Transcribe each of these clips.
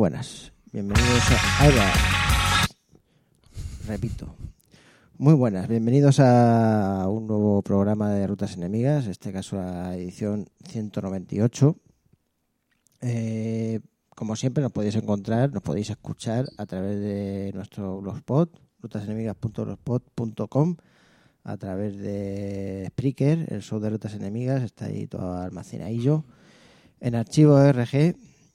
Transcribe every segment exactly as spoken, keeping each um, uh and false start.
buenas, bienvenidos a... Ahí va. Repito. Muy buenas, bienvenidos a un nuevo programa de Rutas Enemigas, en este caso la edición ciento noventa y ocho. Eh, como siempre nos podéis encontrar, nos podéis escuchar a través de nuestro blogspot, rutasenemigas punto blogspot punto com, a través de Spreaker, el show de Rutas Enemigas, está ahí todo almacenadillo, en archivo R G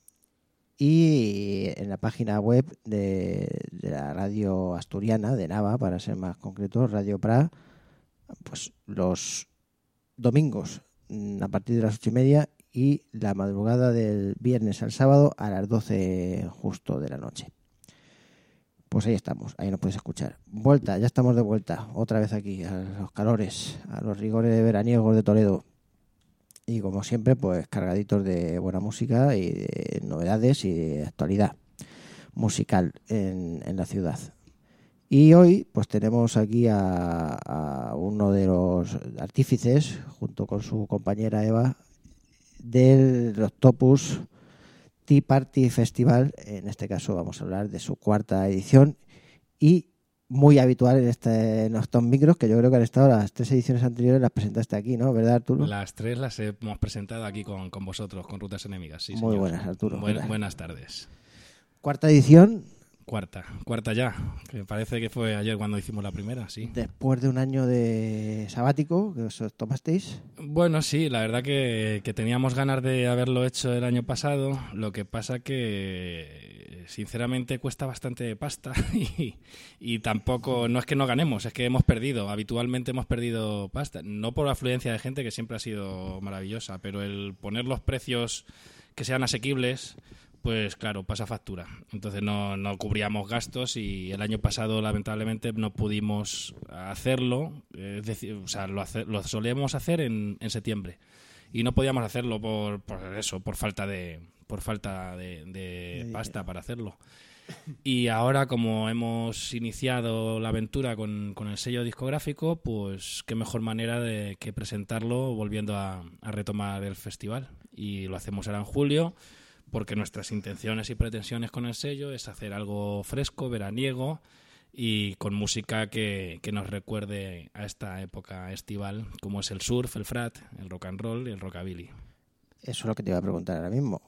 y en la página web de, de la radio asturiana de Nava, para ser más concreto, Radio Pra, pues los domingos a partir de las ocho y media y la madrugada del viernes al sábado a las doce justo de la noche. Pues ahí estamos, ahí nos podéis escuchar. Vuelta, ya estamos de vuelta, otra vez aquí, a los calores, a los rigores veraniegos de Toledo. Y como siempre, pues cargaditos de buena música y de novedades y de actualidad musical en, en la ciudad. Y hoy pues tenemos aquí a, a uno de los artífices, junto con su compañera Eva, del Octopus Tea Party Festival. En este caso vamos a hablar de su cuarta edición y muy habitual en, este, en estos micros, que yo creo que han estado las tres ediciones anteriores, las presentaste aquí, ¿no? ¿Verdad, Arturo? Las tres las hemos presentado aquí con, con vosotros, con Rutas Enemigas, sí, Muy señor. buenas, Arturo. Buen, buenas tardes. Cuarta edición. Cuarta, cuarta ya, que parece que fue ayer cuando hicimos la primera, sí. Después de un año de sabático, que os tomasteis. Bueno, sí, la verdad que, que teníamos ganas de haberlo hecho el año pasado, lo que pasa que sinceramente cuesta bastante pasta y, y tampoco, no es que no ganemos, es que hemos perdido, habitualmente hemos perdido pasta, no por la afluencia de gente que siempre ha sido maravillosa, pero el poner los precios que sean asequibles, pues claro, pasa factura. Entonces no, no cubríamos gastos y el año pasado lamentablemente no pudimos hacerlo. Es decir, o sea, lo, hace, lo solíamos hacer en, en septiembre y no podíamos hacerlo por, por eso, por falta de por falta de, de pasta para hacerlo. Y ahora, como hemos iniciado la aventura con, con el sello discográfico, pues qué mejor manera de que presentarlo volviendo a, a retomar el festival. Y lo hacemos ahora en julio, porque nuestras intenciones y pretensiones con el sello es hacer algo fresco, veraniego y con música que, que nos recuerde a esta época estival, como es el surf, el frat, el rock and roll y el rockabilly. Eso es lo que te iba a preguntar ahora mismo.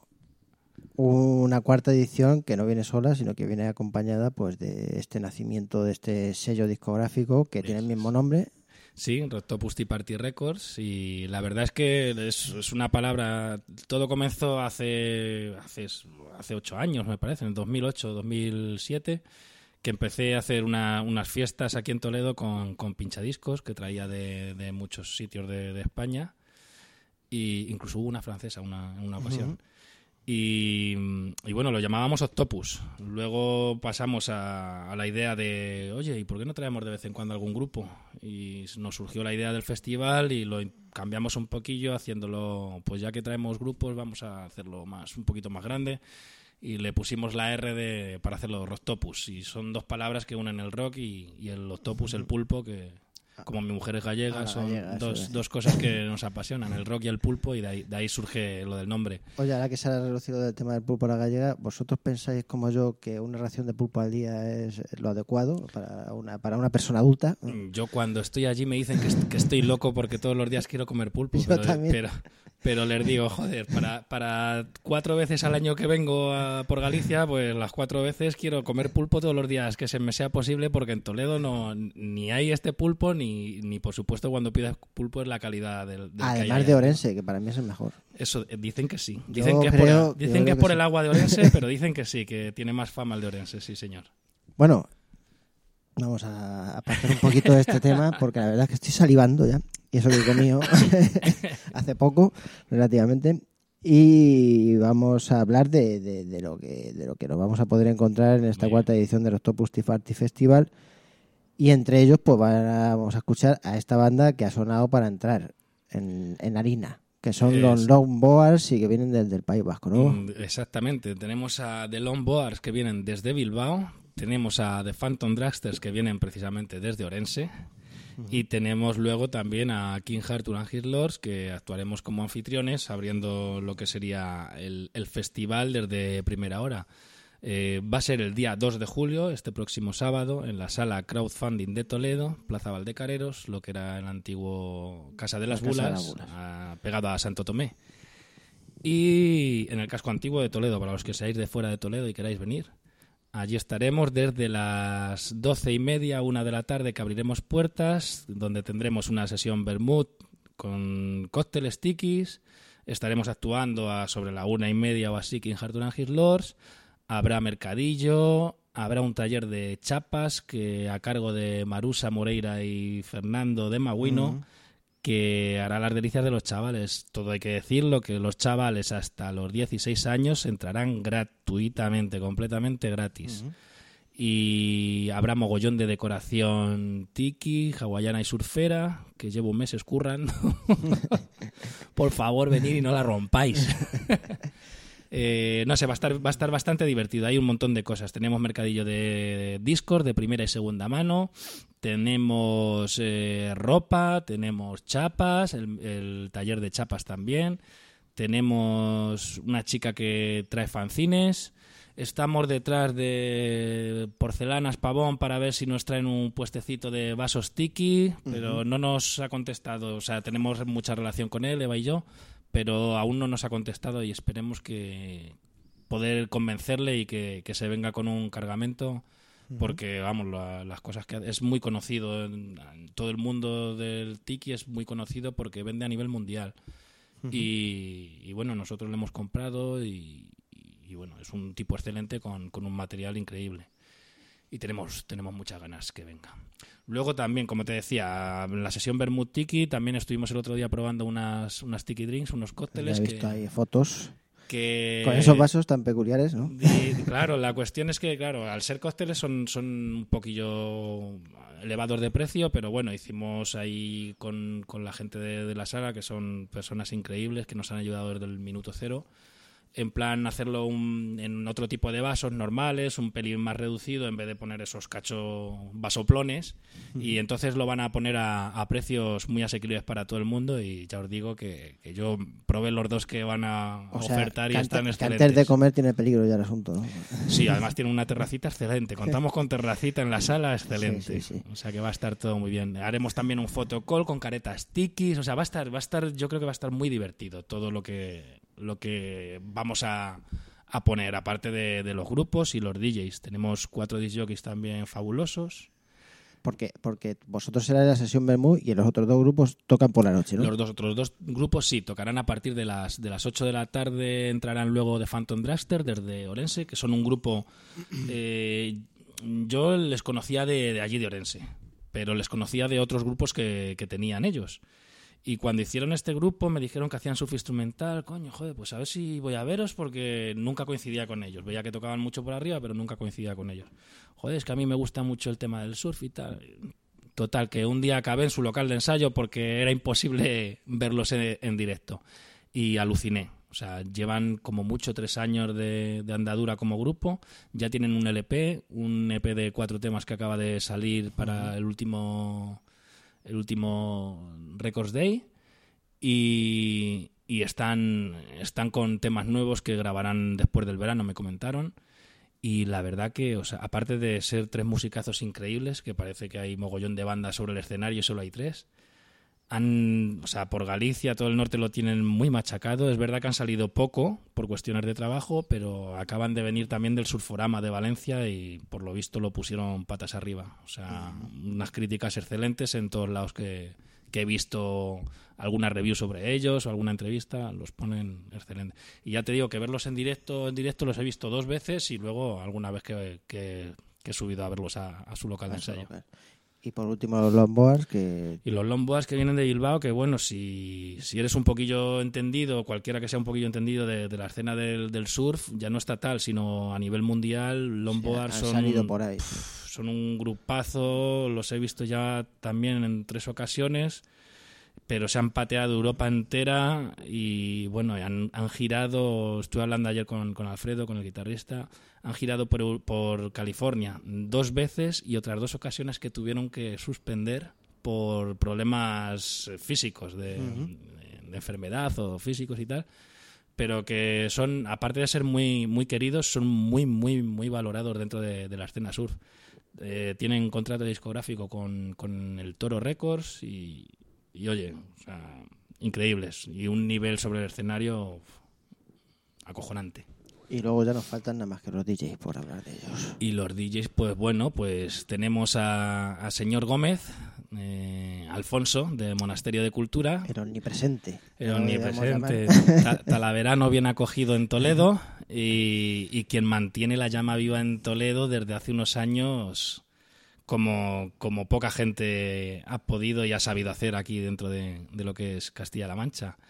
Una cuarta edición que no viene sola, sino que viene acompañada pues de este nacimiento de este sello discográfico que tiene el mismo nombre. Sí, Octopus Tea Party Records, y la verdad es que es, es una palabra... Todo comenzó hace, hace hace ocho años, me parece, en el dos mil ocho, dos mil siete, que empecé a hacer una, unas fiestas aquí en Toledo con, con pinchadiscos que traía de, de muchos sitios de, de España, y incluso hubo una francesa una, en una ocasión. Uh-huh. Y, y bueno, lo llamábamos Octopus. Luego pasamos a, a la idea de, oye, ¿y por qué no traemos de vez en cuando algún grupo? Y nos surgió la idea del festival y lo cambiamos un poquillo haciéndolo, pues ya que traemos grupos vamos a hacerlo más, un poquito más grande, y le pusimos la R de, para hacerlo Rocktopus, y son dos palabras que unen el rock y, y el octopus, el pulpo, que como mi mujer es gallega, ah, son gallega, dos, dos cosas que nos apasionan, el rock y el pulpo, y de ahí, de ahí surge lo del nombre. Oye, ahora que se ha reducido del tema del pulpo a la gallega, ¿vosotros pensáis como yo que una ración de pulpo al día es lo adecuado para una, para una persona adulta? Yo cuando estoy allí me dicen que, que estoy loco porque todos los días quiero comer pulpo, yo pero, también. pero, pero les digo, joder, para, para cuatro veces al año que vengo a, por Galicia, pues las cuatro veces quiero comer pulpo todos los días que se me sea posible, porque en Toledo no ni hay este pulpo, ni, ni por supuesto cuando pidas pulpo es la calidad del, del además que hay de Orense, que para mí es el mejor. Eso, dicen que sí. Yo dicen que creo, es por, dicen que es por el agua de Orense, pero dicen que sí, que tiene más fama el de Orense, sí señor. Bueno, vamos a apartar un poquito de este tema, porque la verdad es que estoy salivando ya, y eso que he comido hace poco, relativamente, y vamos a hablar de, de, de lo que de lo que nos vamos a poder encontrar en esta Muy cuarta bien. edición del Octopus Tea Party Festival, y entre ellos pues vamos a escuchar a esta banda que ha sonado para entrar en, en harina, que son es... los Longboards y que vienen del, del País Vasco, ¿no? Exactamente, tenemos a The Longboards que vienen desde Bilbao, tenemos a The Phantom Dragsters que vienen precisamente desde Orense, uh-huh. y tenemos luego también a King Arthur and His Lords, que actuaremos como anfitriones abriendo lo que sería el, el festival desde primera hora. Eh, va a ser el día dos de julio, este próximo sábado, en la sala Crowdfunding de Toledo, Plaza Valdecareros, lo que era el antiguo Casa de las La Casa de Bulas, las Bulas. a, pegado a Santo Tomé. Y en el casco antiguo de Toledo, para los que seáis de fuera de Toledo y queráis venir. Allí estaremos desde las doce y media, una de la tarde, que abriremos puertas, donde tendremos una sesión vermut con cócteles tikis. Estaremos actuando a sobre la una y media o así, King Arthur and His Lords. Habrá mercadillo, habrá un taller de chapas que a cargo de Marusa Moreira y Fernando de Maguino, mm. que hará las delicias de los chavales. Todo hay que decirlo, que los chavales hasta los dieciséis años entrarán gratuitamente, completamente gratis. Uh-huh. Y habrá mogollón de decoración tiki, hawaiana y surfera, que llevo meses currando. Por favor, venid y no la rompáis. Eh, no sé, va a estar va a estar bastante divertido. Hay un montón de cosas. Tenemos mercadillo de Discord de primera y segunda mano, tenemos eh, ropa, tenemos chapas, el, el taller de chapas también, tenemos una chica que trae fanzines, estamos detrás de Porcelanas Pavón para ver si nos traen un puestecito de vasos tiki, pero uh-huh. no nos ha contestado. O sea, tenemos mucha relación con él, Eva y yo, pero aún no nos ha contestado y esperemos que poder convencerle y que, que se venga con un cargamento, porque vamos, la, las cosas que es muy conocido en, en todo el mundo del tiki, es muy conocido porque vende a nivel mundial. Uh-huh. y, y bueno, nosotros lo hemos comprado y, y, y bueno, es un tipo excelente con, con un material increíble. Y tenemos tenemos muchas ganas que venga. Luego también, como te decía, en la sesión Vermouth Tiki también estuvimos el otro día probando unas, unas tiki drinks, unos cócteles. He visto que, ahí fotos que, con esos vasos tan peculiares, ¿no? Y, claro, la cuestión es que, claro, al ser cócteles son, son un poquillo elevados de precio, pero bueno, hicimos ahí con, con la gente de, de la sala, que son personas increíbles, que nos han ayudado desde el minuto cero. En plan, hacerlo un, en otro tipo de vasos normales, un pelín más reducido, en vez de poner esos cacho vasoplones. Uh-huh. Y entonces lo van a poner a, a precios muy asequibles para todo el mundo. Y ya os digo que, que yo probé los dos que van a o ofertar sea, y están antes, excelentes. Que antes de comer tiene peligro ya el asunto, ¿no? Sí, además tiene una terracita excelente. Contamos con terracita en la sala excelente. Sí, sí, sí. O sea que va a estar todo muy bien. Haremos también un photocall con caretas tikis. O sea, va a estar, va a estar, yo creo que va a estar muy divertido todo lo que... lo que vamos a, a poner, aparte de, de los grupos y los D Js. Tenemos cuatro disc jockeys también fabulosos. Porque, porque vosotros será la sesión Vermouth y los otros dos grupos tocan por la noche, ¿no? Los dos otros dos grupos sí, tocarán a partir de las de las ocho de la tarde. Entrarán luego de Phantom Dragster desde Orense, que son un grupo... Eh, yo les conocía de, de allí de Orense, pero les conocía de otros grupos que, que tenían ellos. Y cuando hicieron este grupo me dijeron que hacían surf instrumental. Coño, joder, pues a ver si voy a veros, porque nunca coincidía con ellos. Veía que tocaban mucho por arriba, pero nunca coincidía con ellos. Joder, es que a mí me gusta mucho el tema del surf y tal. Total, que un día acabé en su local de ensayo porque era imposible verlos en, en directo. Y aluciné. O sea, llevan como mucho tres años de, de andadura como grupo. Ya tienen un L P, un E P de cuatro temas que acaba de salir para el último... el último Records Day y, y están, están con temas nuevos que grabarán después del verano, me comentaron. Y la verdad que, o sea, aparte de ser tres musicazos increíbles, que parece que hay mogollón de bandas sobre el escenario y solo hay tres, han, o sea, por Galicia, todo el norte lo tienen muy machacado. Es verdad que han salido poco por cuestiones de trabajo, pero acaban de venir también del Surforama de Valencia y por lo visto lo pusieron patas arriba. O sea, unas críticas excelentes en todos lados que, que he visto alguna review sobre ellos o alguna entrevista, los ponen excelentes. Y ya te digo que verlos en directo, en directo los he visto dos veces y luego alguna vez que, que, que he subido a verlos a, a su local de ensayo. Y por último los Longboards que... Y los Longboards que vienen de Bilbao, que bueno, si, si eres un poquillo entendido, cualquiera que sea un poquillo entendido de, de la escena del, del surf, ya no estatal, sino a nivel mundial, Longboards sí, son, salido por ahí. Pff, son un grupazo, los he visto ya también en tres ocasiones, pero se han pateado Europa entera y bueno, han, han girado, estuve hablando ayer con, con Alfredo, con el guitarrista, han girado por, por California dos veces y otras dos ocasiones que tuvieron que suspender por problemas físicos de, uh-huh. de, de enfermedad o físicos y tal, pero que son, aparte de ser muy, muy queridos, son muy, muy, muy valorados dentro de, de la escena surf. Eh, tienen contrato discográfico con, con el Toro Records y, y oye, o sea, increíbles. Y un nivel sobre el escenario acojonante. Y luego ya nos faltan nada más que los D Js por hablar de ellos. Y los D Js, pues bueno, pues tenemos a, a señor Gómez, eh, Alfonso, de Monasterio de Cultura. El omnipresente. El omnipresente. Ta- Talaverano bien acogido en Toledo y, y quien mantiene la llama viva en Toledo desde hace unos años como, como poca gente ha podido y ha sabido hacer aquí dentro de, de lo que es Castilla-La Mancha.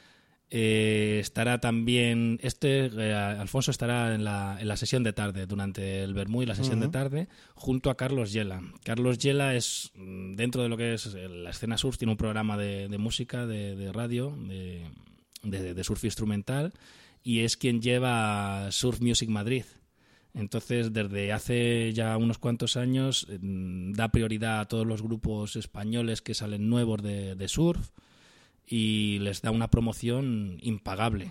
Eh, estará también este eh, Alfonso estará en la, en la sesión de tarde durante el vermú y la sesión uh-huh. de tarde junto a Carlos Yela. Carlos Yela es, dentro de lo que es la escena surf, tiene un programa de, de música de, de radio de, de, de surf instrumental y es quien lleva Surf Music Madrid. Entonces, desde hace ya unos cuantos años eh, da prioridad a todos los grupos españoles que salen nuevos de, de surf y les da una promoción impagable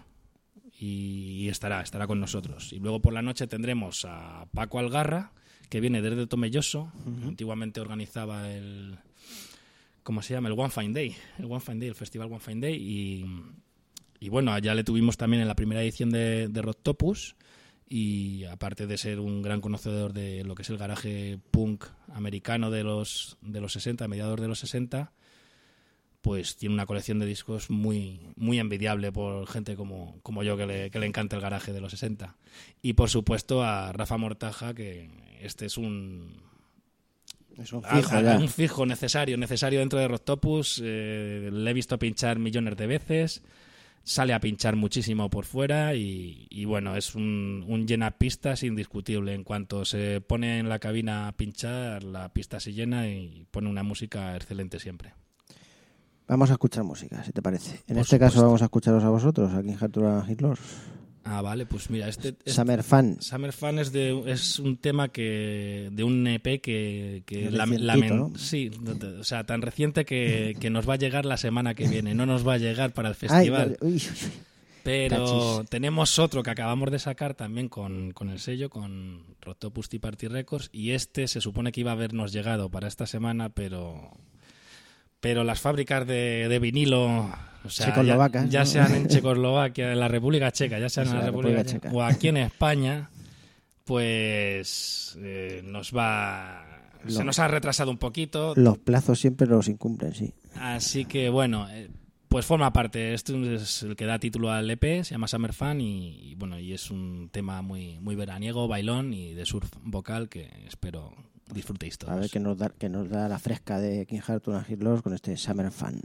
y estará, estará con nosotros. Y luego por la noche tendremos a Paco Algarra, que viene desde Tomelloso, uh-huh. antiguamente organizaba el, ¿cómo se llama? El One Fine Day, el One Fine Day, el festival One Fine Day, y, y bueno, allá le tuvimos también en la primera edición de, de Rocktopus, y aparte de ser un gran conocedor de lo que es el garaje punk americano de los, de los sesenta, mediados de los sesenta, pues tiene una colección de discos muy muy envidiable por gente como, como yo, que le, que le encanta el garaje de los sesenta. Y por supuesto a Rafa Mortaja, que este es un... Es un fijo, a, a, un fijo necesario, necesario dentro de Rocktopus. Eh, le he visto pinchar millones de veces, sale a pinchar muchísimo por fuera y, y bueno, es un, un llenapistas indiscutible. En cuanto se pone en la cabina a pinchar, la pista se llena y pone una música excelente siempre. Vamos a escuchar música, si te parece. En Por este supuesto. caso vamos a escucharos a vosotros, aquí en Hardtura Hitlors. Ah, vale, pues mira, este... este Summer Fan. Summer Fan es, de, es un tema que de un E P que... que la, la, ¿no? Sí, o sea, tan reciente que, que nos va a llegar la semana que viene. No nos va a llegar para el festival. Ay, uy, uy. Pero Cachis. Tenemos otro que acabamos de sacar también con, con el sello, con Rocktopus Tea Party Records, y este se supone que iba a habernos llegado para esta semana, pero... Pero las fábricas de, de vinilo, o sea, ya, ya ¿no? sean en Checoslovaquia, en la República Checa, ya sean en la, la República, República Checa o aquí en España, pues eh, nos va... Lo, se nos ha retrasado un poquito. Los plazos siempre los incumplen, sí. Así que, bueno, eh, pues forma parte. Esto es el que da título al E P, se llama Summer Fan y, y bueno, y es un tema muy, muy veraniego, bailón y de surf vocal que espero... disfrutéis todos. A ver qué nos da, que nos da la fresca de King Hardtura Hitlors con este Summer Fan.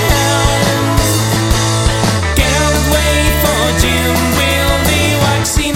Jim will be waxing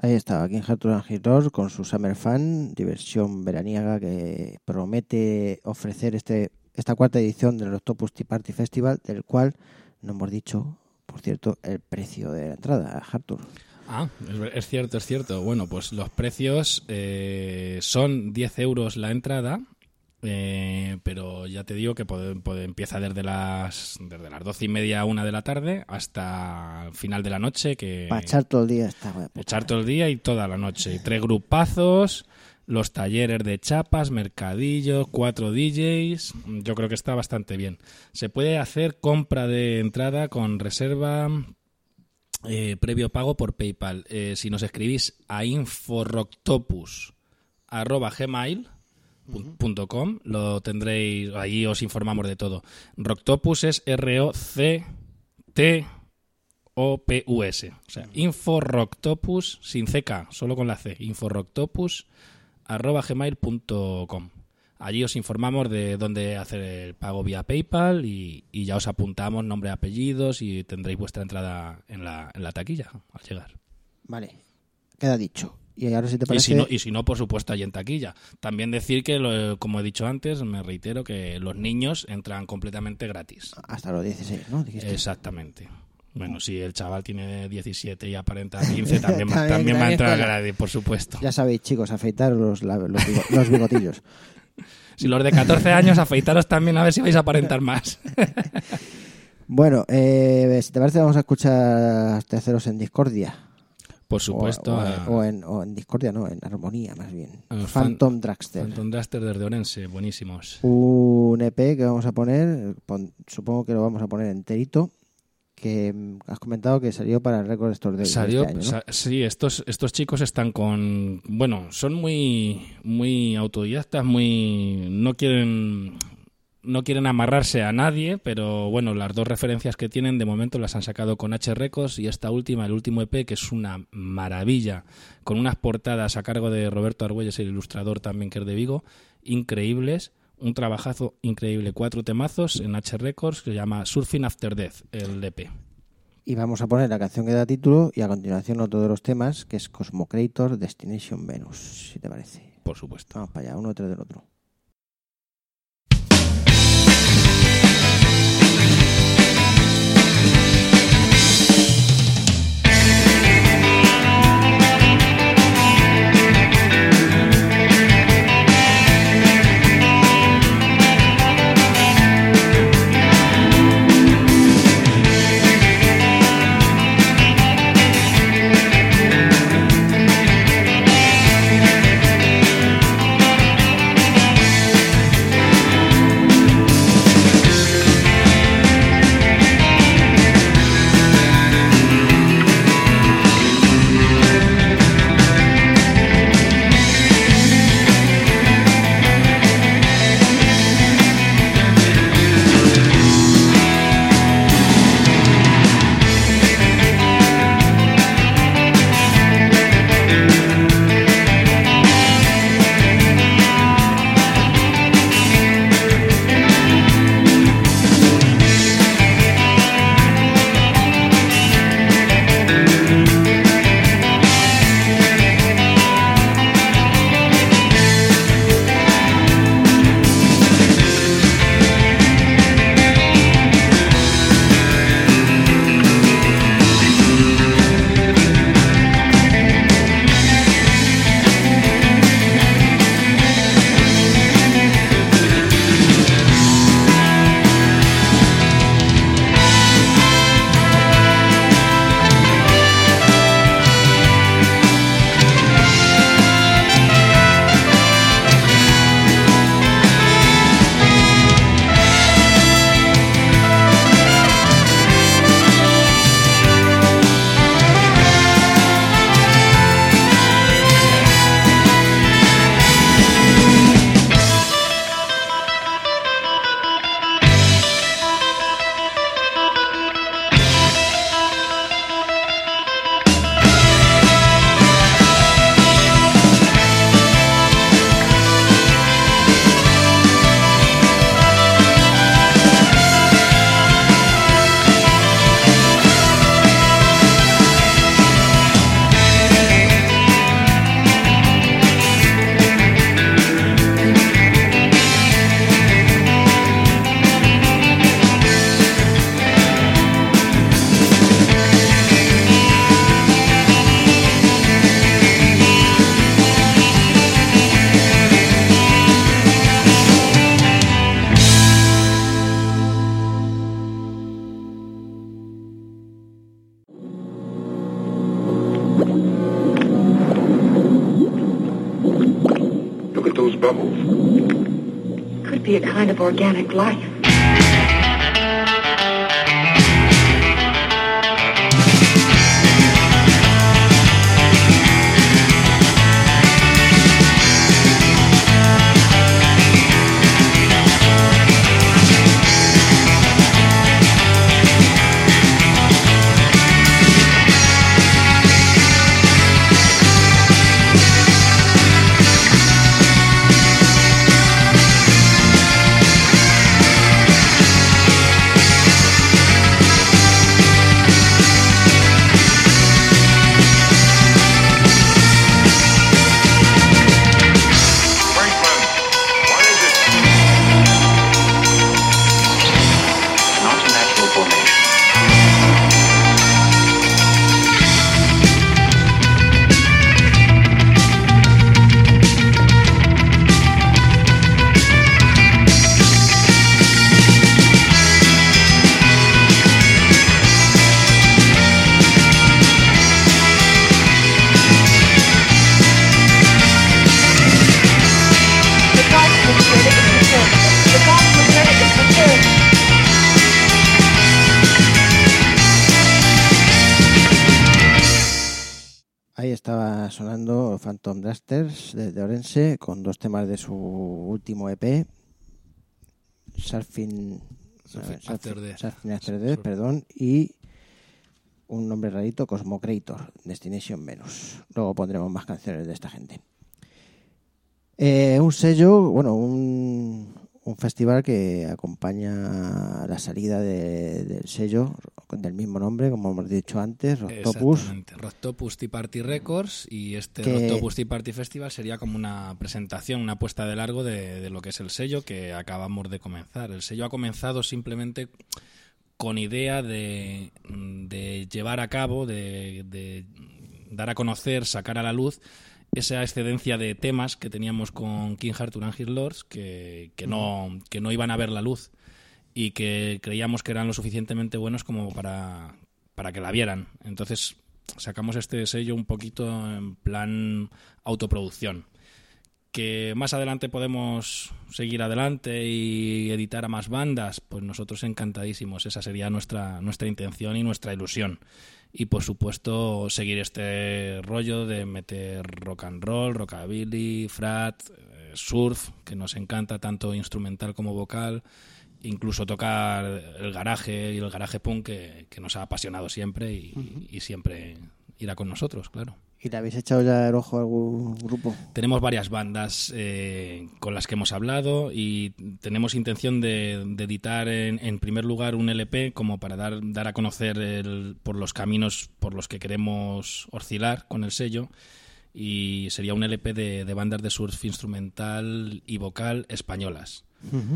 Ahí estaba King Arthur and His Dwarfs con su Summer Fun, diversión veraniega que promete ofrecer este esta cuarta edición del Octopus Tea Party Festival, del cual no hemos dicho, por cierto, el precio de la entrada, Arthur. Ah, es, es cierto, es cierto. Bueno, pues los precios eh, son diez euros la entrada. Eh, pero ya te digo que puede, puede, empieza desde las desde las doce y media a una de la tarde hasta el final de la noche, que para echar todo el día está echar todo el día y toda la noche. Tres grupazos, los talleres de chapas, mercadillo, cuatro D Js. Yo creo que está bastante bien. Se puede hacer compra de entrada con reserva eh, previo pago por PayPal. Eh, si nos escribís a inforoctopus arroba gmail punto com lo tendréis, allí os informamos de todo. Roctopus es R O C T O P U S, o sea, inforoctopus sin C K, solo con la C, inforoctopus arroba gmail punto com. Allí os informamos de dónde hacer el pago vía PayPal y, y ya os apuntamos nombre, apellidos y tendréis vuestra entrada en la, en la taquilla al llegar. Vale, queda dicho. Y ahora si te parece... Y si no, y si no por supuesto, hay en taquilla. También decir que, lo, como he dicho antes, me reitero que los niños entran completamente gratis. Hasta los dieciséis, ¿no? ¿Dijiste? Exactamente. Bueno, si el chaval tiene diecisiete y aparenta quince, también, también, también va a entrar gratis, por supuesto. Ya sabéis, chicos, afeitar los, los, los bigotillos. Si los de catorce años, afeitaros también a ver si vais a aparentar más. Bueno, eh, si te parece, vamos a escuchar Terceros en Discordia. Por supuesto. O, o, a... o, en, o en Discordia, no, en Armonía más bien. Phantom Phantom Dragster. Phantom Dragster desde Orense, buenísimos. Un E P que vamos a poner, pon, supongo que lo vamos a poner enterito, que has comentado que salió para el Record Store de salió, este año, ¿no? sa- Sí, estos, estos chicos están con... Bueno, son muy, muy autodidactas, muy... No quieren... No quieren amarrarse a nadie, pero bueno, las dos referencias que tienen de momento las han sacado con H Records y esta última, el último E P, que es una maravilla, con unas portadas a cargo de Roberto Argüelles, el ilustrador también que es de Vigo, increíbles, un trabajazo increíble, cuatro temazos en H Records que se llama Surfing After Death, el E P. Y vamos a poner la canción que da título y a continuación otro de los temas, que es Cosmocrator Destination Venus, si te parece. Por supuesto. Vamos para allá, uno detrás del otro. We'll be right back. be a kind of organic life. Ahí estaba sonando Phantom Drasters desde Orense con dos temas de su último E P, Surfing, Surfing uh, After Death, Surfing After Death, perdón, y un nombre rarito, Cosmocrator, Destination Venus. Luego pondremos más canciones de esta gente. Eh, un sello, bueno, un, un festival que acompaña la salida de, del sello del mismo nombre, como hemos dicho antes, Rocktopus. Exactamente, Rocktopus Tea Party Records, y este que... Rocktopus Tea Party Festival sería como una presentación, una puesta de largo de, de lo que es el sello que acabamos de comenzar. El sello ha comenzado simplemente con idea de, de llevar a cabo, de, de dar a conocer, sacar a la luz esa excedencia de temas que teníamos con King Arthur and His Lords que, que, no, que no iban a ver la luz y que creíamos que eran lo suficientemente buenos como para, para que la vieran. Entonces sacamos este sello un poquito en plan autoproducción. Que más adelante podemos seguir adelante y editar a más bandas, pues nosotros encantadísimos. Esa sería nuestra, nuestra intención y nuestra ilusión. Y por supuesto seguir este rollo de meter rock and roll, rockabilly, frat, eh, surf, que nos encanta tanto instrumental como vocal, incluso tocar el garaje y el garaje punk que, que nos ha apasionado siempre y, uh-huh. y siempre irá con nosotros, claro. ¿Y le habéis echado ya el ojo a algún grupo? Tenemos varias bandas eh, con las que hemos hablado y tenemos intención de, de editar en, en primer lugar un L P como para dar, dar a conocer el, por los caminos por los que queremos oscilar con el sello, y sería un L P de, de bandas de surf instrumental y vocal españolas. Uh-huh.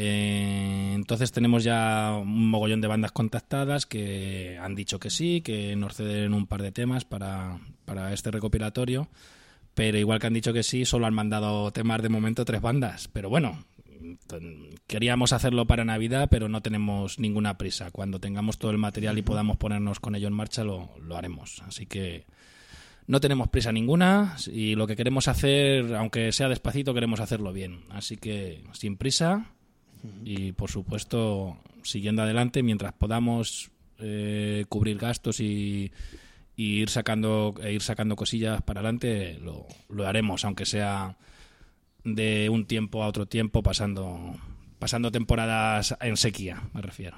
Eh, entonces tenemos ya un mogollón de bandas contactadas que han dicho que sí, que nos ceden un par de temas para, para este recopilatorio, pero igual que han dicho que sí, solo han mandado temas de momento tres bandas. Pero bueno, queríamos hacerlo para Navidad, pero no tenemos ninguna prisa. Cuando tengamos todo el material y podamos ponernos con ello en marcha, lo, lo haremos. Así que no tenemos prisa ninguna y lo que queremos hacer, aunque sea despacito, queremos hacerlo bien. Así que sin prisa. Y por supuesto siguiendo adelante mientras podamos eh, cubrir gastos y, y ir sacando e ir sacando cosillas para adelante, lo, lo haremos, aunque sea de un tiempo a otro tiempo, pasando pasando temporadas en sequía, me refiero.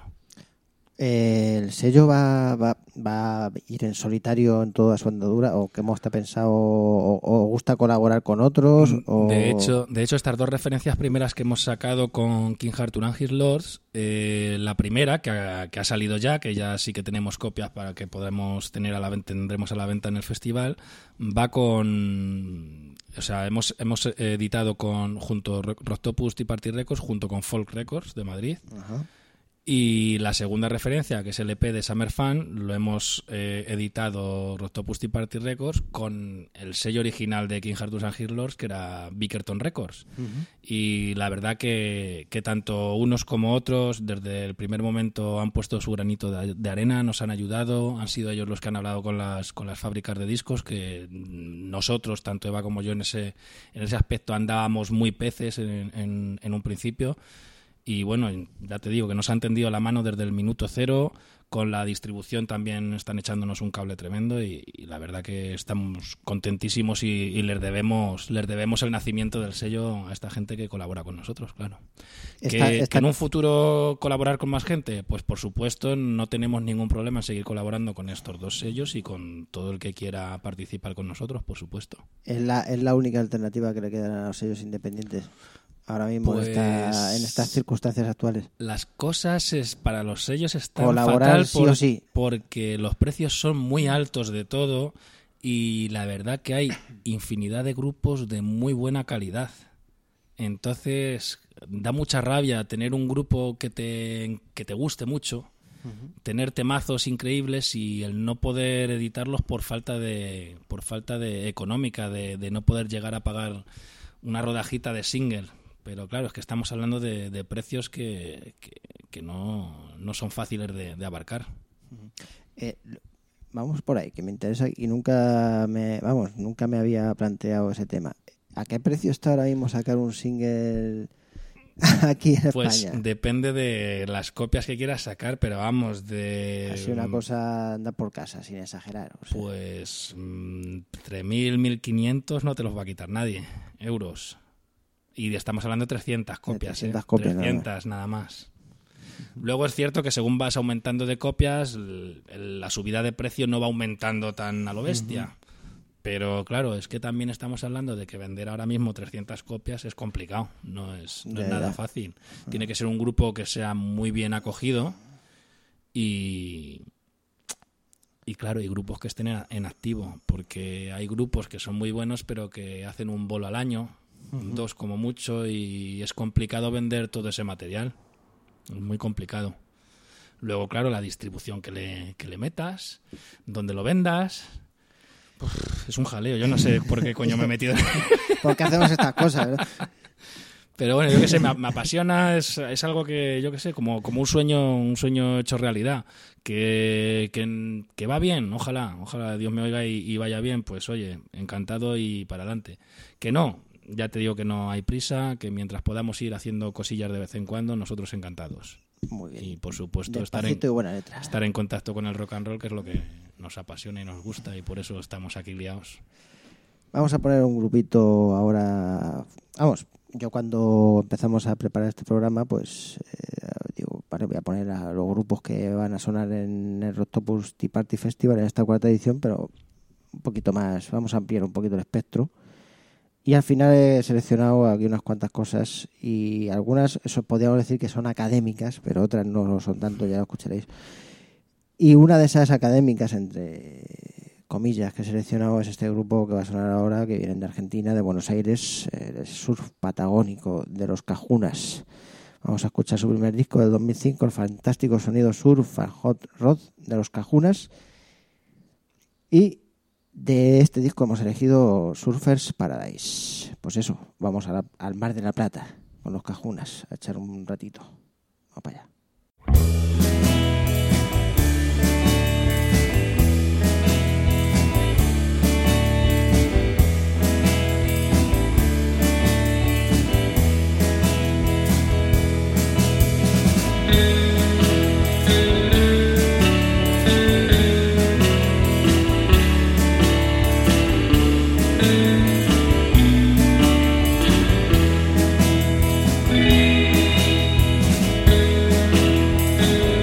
¿El sello va, va, va a ir en solitario en toda su andadura o cómo está pensado o, o gusta colaborar con otros? O... De hecho, de hecho, estas dos referencias primeras que hemos sacado con King Arthur and His Lords, eh, la primera que ha, que ha salido ya, que ya sí que tenemos copias para que podamos tener a la venta, tendremos a la venta en el festival, va con, o sea, hemos hemos editado con junto Rocktopus Tea Party Records junto con Folk Records de Madrid. Ajá. Y la segunda referencia, que es el E P de Summer Fun, lo hemos eh, editado Octopus Tea Party Records con el sello original de King Arthur and His Lords, que era Bickerton Records. Uh-huh. Y la verdad que, que tanto unos como otros, desde el primer momento han puesto su granito de, de arena, nos han ayudado, han sido ellos los que han hablado con las, con las fábricas de discos, que nosotros, tanto Eva como yo, en ese, en ese aspecto andábamos muy peces en, en, en un principio. Y bueno, ya te digo que nos han tendido la mano desde el minuto cero, con la distribución también están echándonos un cable tremendo y, y la verdad que estamos contentísimos y, y les debemos les debemos el nacimiento del sello a esta gente que colabora con nosotros, claro. Está, ¿Que, está... ¿Que en un futuro colaborar con más gente? Pues por supuesto no tenemos ningún problema en seguir colaborando con estos dos sellos y con todo el que quiera participar con nosotros, por supuesto. ¿Es la, es la única alternativa que le quedan a los sellos independientes ahora mismo pues, en, esta, en estas circunstancias actuales? Las cosas es para los sellos están colaborar fatal sí por, o sí, porque los precios son muy altos de todo y la verdad que hay infinidad de grupos de muy buena calidad. Entonces da mucha rabia tener un grupo que te, que te guste mucho, uh-huh. tener temazos increíbles y el no poder editarlos por falta de por falta de económica, de, de no poder llegar a pagar una rodajita de single. Pero claro, es que estamos hablando de, de precios que, que, que no, no son fáciles de, de abarcar. Eh, vamos por ahí, que me interesa y nunca me, vamos, nunca me había planteado ese tema. ¿A qué precio está ahora mismo sacar un single aquí en pues España? Pues depende de las copias que quieras sacar, pero vamos, de... Así una cosa anda por casa, sin exagerar. O sea. Pues entre mil, mil quinientos no te los va a quitar nadie, euros. Y estamos hablando de trescientas copias, de trescientas, ¿eh? copias trescientas nada más. Luego es cierto que según vas aumentando de copias, el, el, la subida de precio no va aumentando tan a lo bestia. Uh-huh. Pero claro, es que también estamos hablando de que vender ahora mismo trescientas copias es complicado, no es, no es nada fácil. Uh-huh. Tiene que ser un grupo que sea muy bien acogido y... Y claro, hay grupos que estén en activo, porque hay grupos que son muy buenos pero que hacen un bolo al año, uh-huh. dos como mucho, y es complicado vender todo ese material. Es muy complicado. Luego, claro, la distribución que le, que le metas, donde lo vendas... Uf, es un jaleo. Yo no sé por qué coño me he metido. ¿Por qué hacemos estas cosas? ¿Eh? Pero bueno, yo qué sé, me, me apasiona, es, es algo que, yo qué sé, como, como un sueño un sueño hecho realidad, que, que, que va bien, ojalá, ojalá Dios me oiga y, y vaya bien, pues oye, encantado y para adelante. Que no, ya te digo que no hay prisa, que mientras podamos ir haciendo cosillas de vez en cuando, nosotros encantados. Muy bien. Y por supuesto estar en, y buena letra. estar en contacto con el rock and roll, que es lo que nos apasiona y nos gusta, y por eso estamos aquí liados. Vamos a poner un grupito ahora, vamos... Yo cuando empezamos a preparar este programa, pues eh, digo, vale, voy a poner a los grupos que van a sonar en el Octopus Tea Party Festival en esta cuarta edición, pero un poquito más, vamos a ampliar un poquito el espectro. Y al final he seleccionado aquí unas cuantas cosas y algunas, eso podríamos decir que son académicas, pero otras no lo son tanto, ya lo escucharéis. Y una de esas académicas, entre comillas, que he seleccionado es este grupo que va a sonar ahora, que vienen de Argentina, de Buenos Aires, el surf patagónico de los Cajunas. Vamos a escuchar su primer disco del dos mil cinco, el fantástico sonido surf and hot rod de los Cajunas. Y de este disco hemos elegido Surfers Paradise. Pues eso, vamos a la, al Mar de la Plata con los Cajunas a echar un ratito. Vamos para allá. Thank you.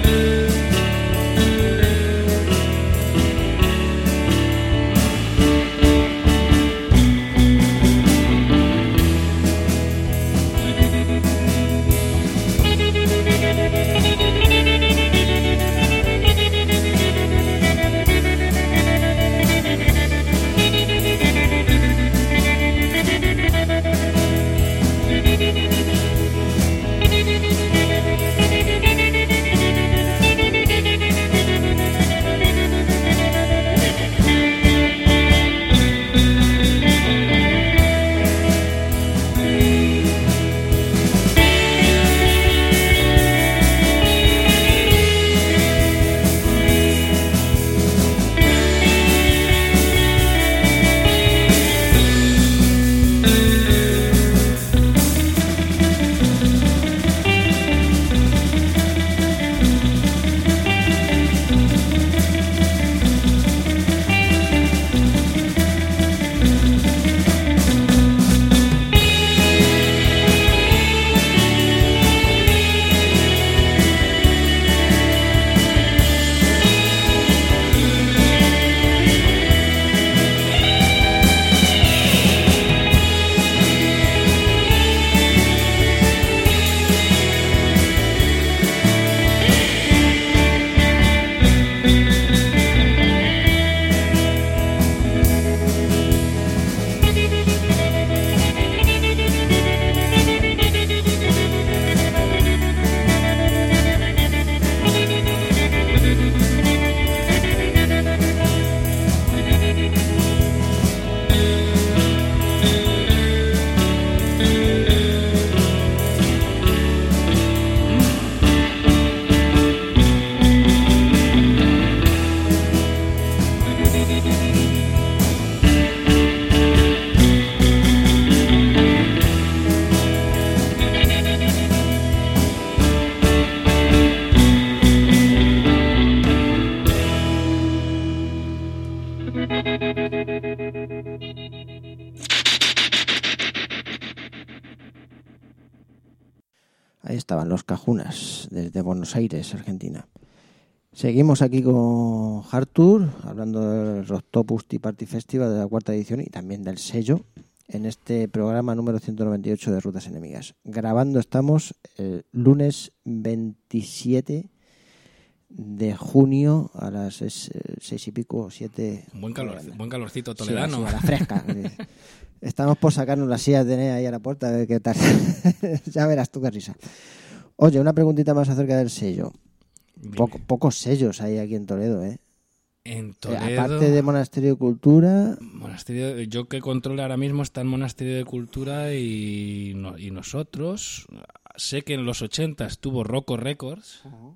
los Cajunas, desde Buenos Aires, Argentina. Seguimos aquí con Hard Tour, hablando del Rocktopus Tea Party Festival de la cuarta edición y también del sello, en este programa número ciento noventa y ocho de Rutas Enemigas. Grabando estamos el lunes veintisiete de junio a las seis, seis y pico, siete... Buen, calor, buen calorcito toledano. Sí, sí, a la fresca. Estamos por sacarnos las sillas de Nea ahí a la puerta a ver qué tal. Ya verás tú qué risa. Oye, una preguntita más acerca del sello. Poco, pocos sellos hay aquí en Toledo, ¿eh? En Toledo... Eh, aparte de Monasterio de Cultura... Monasterio, yo que controlo ahora mismo está el Monasterio de Cultura y, no, y nosotros. Sé que en los ochenta estuvo Rocco Records. Uh-huh.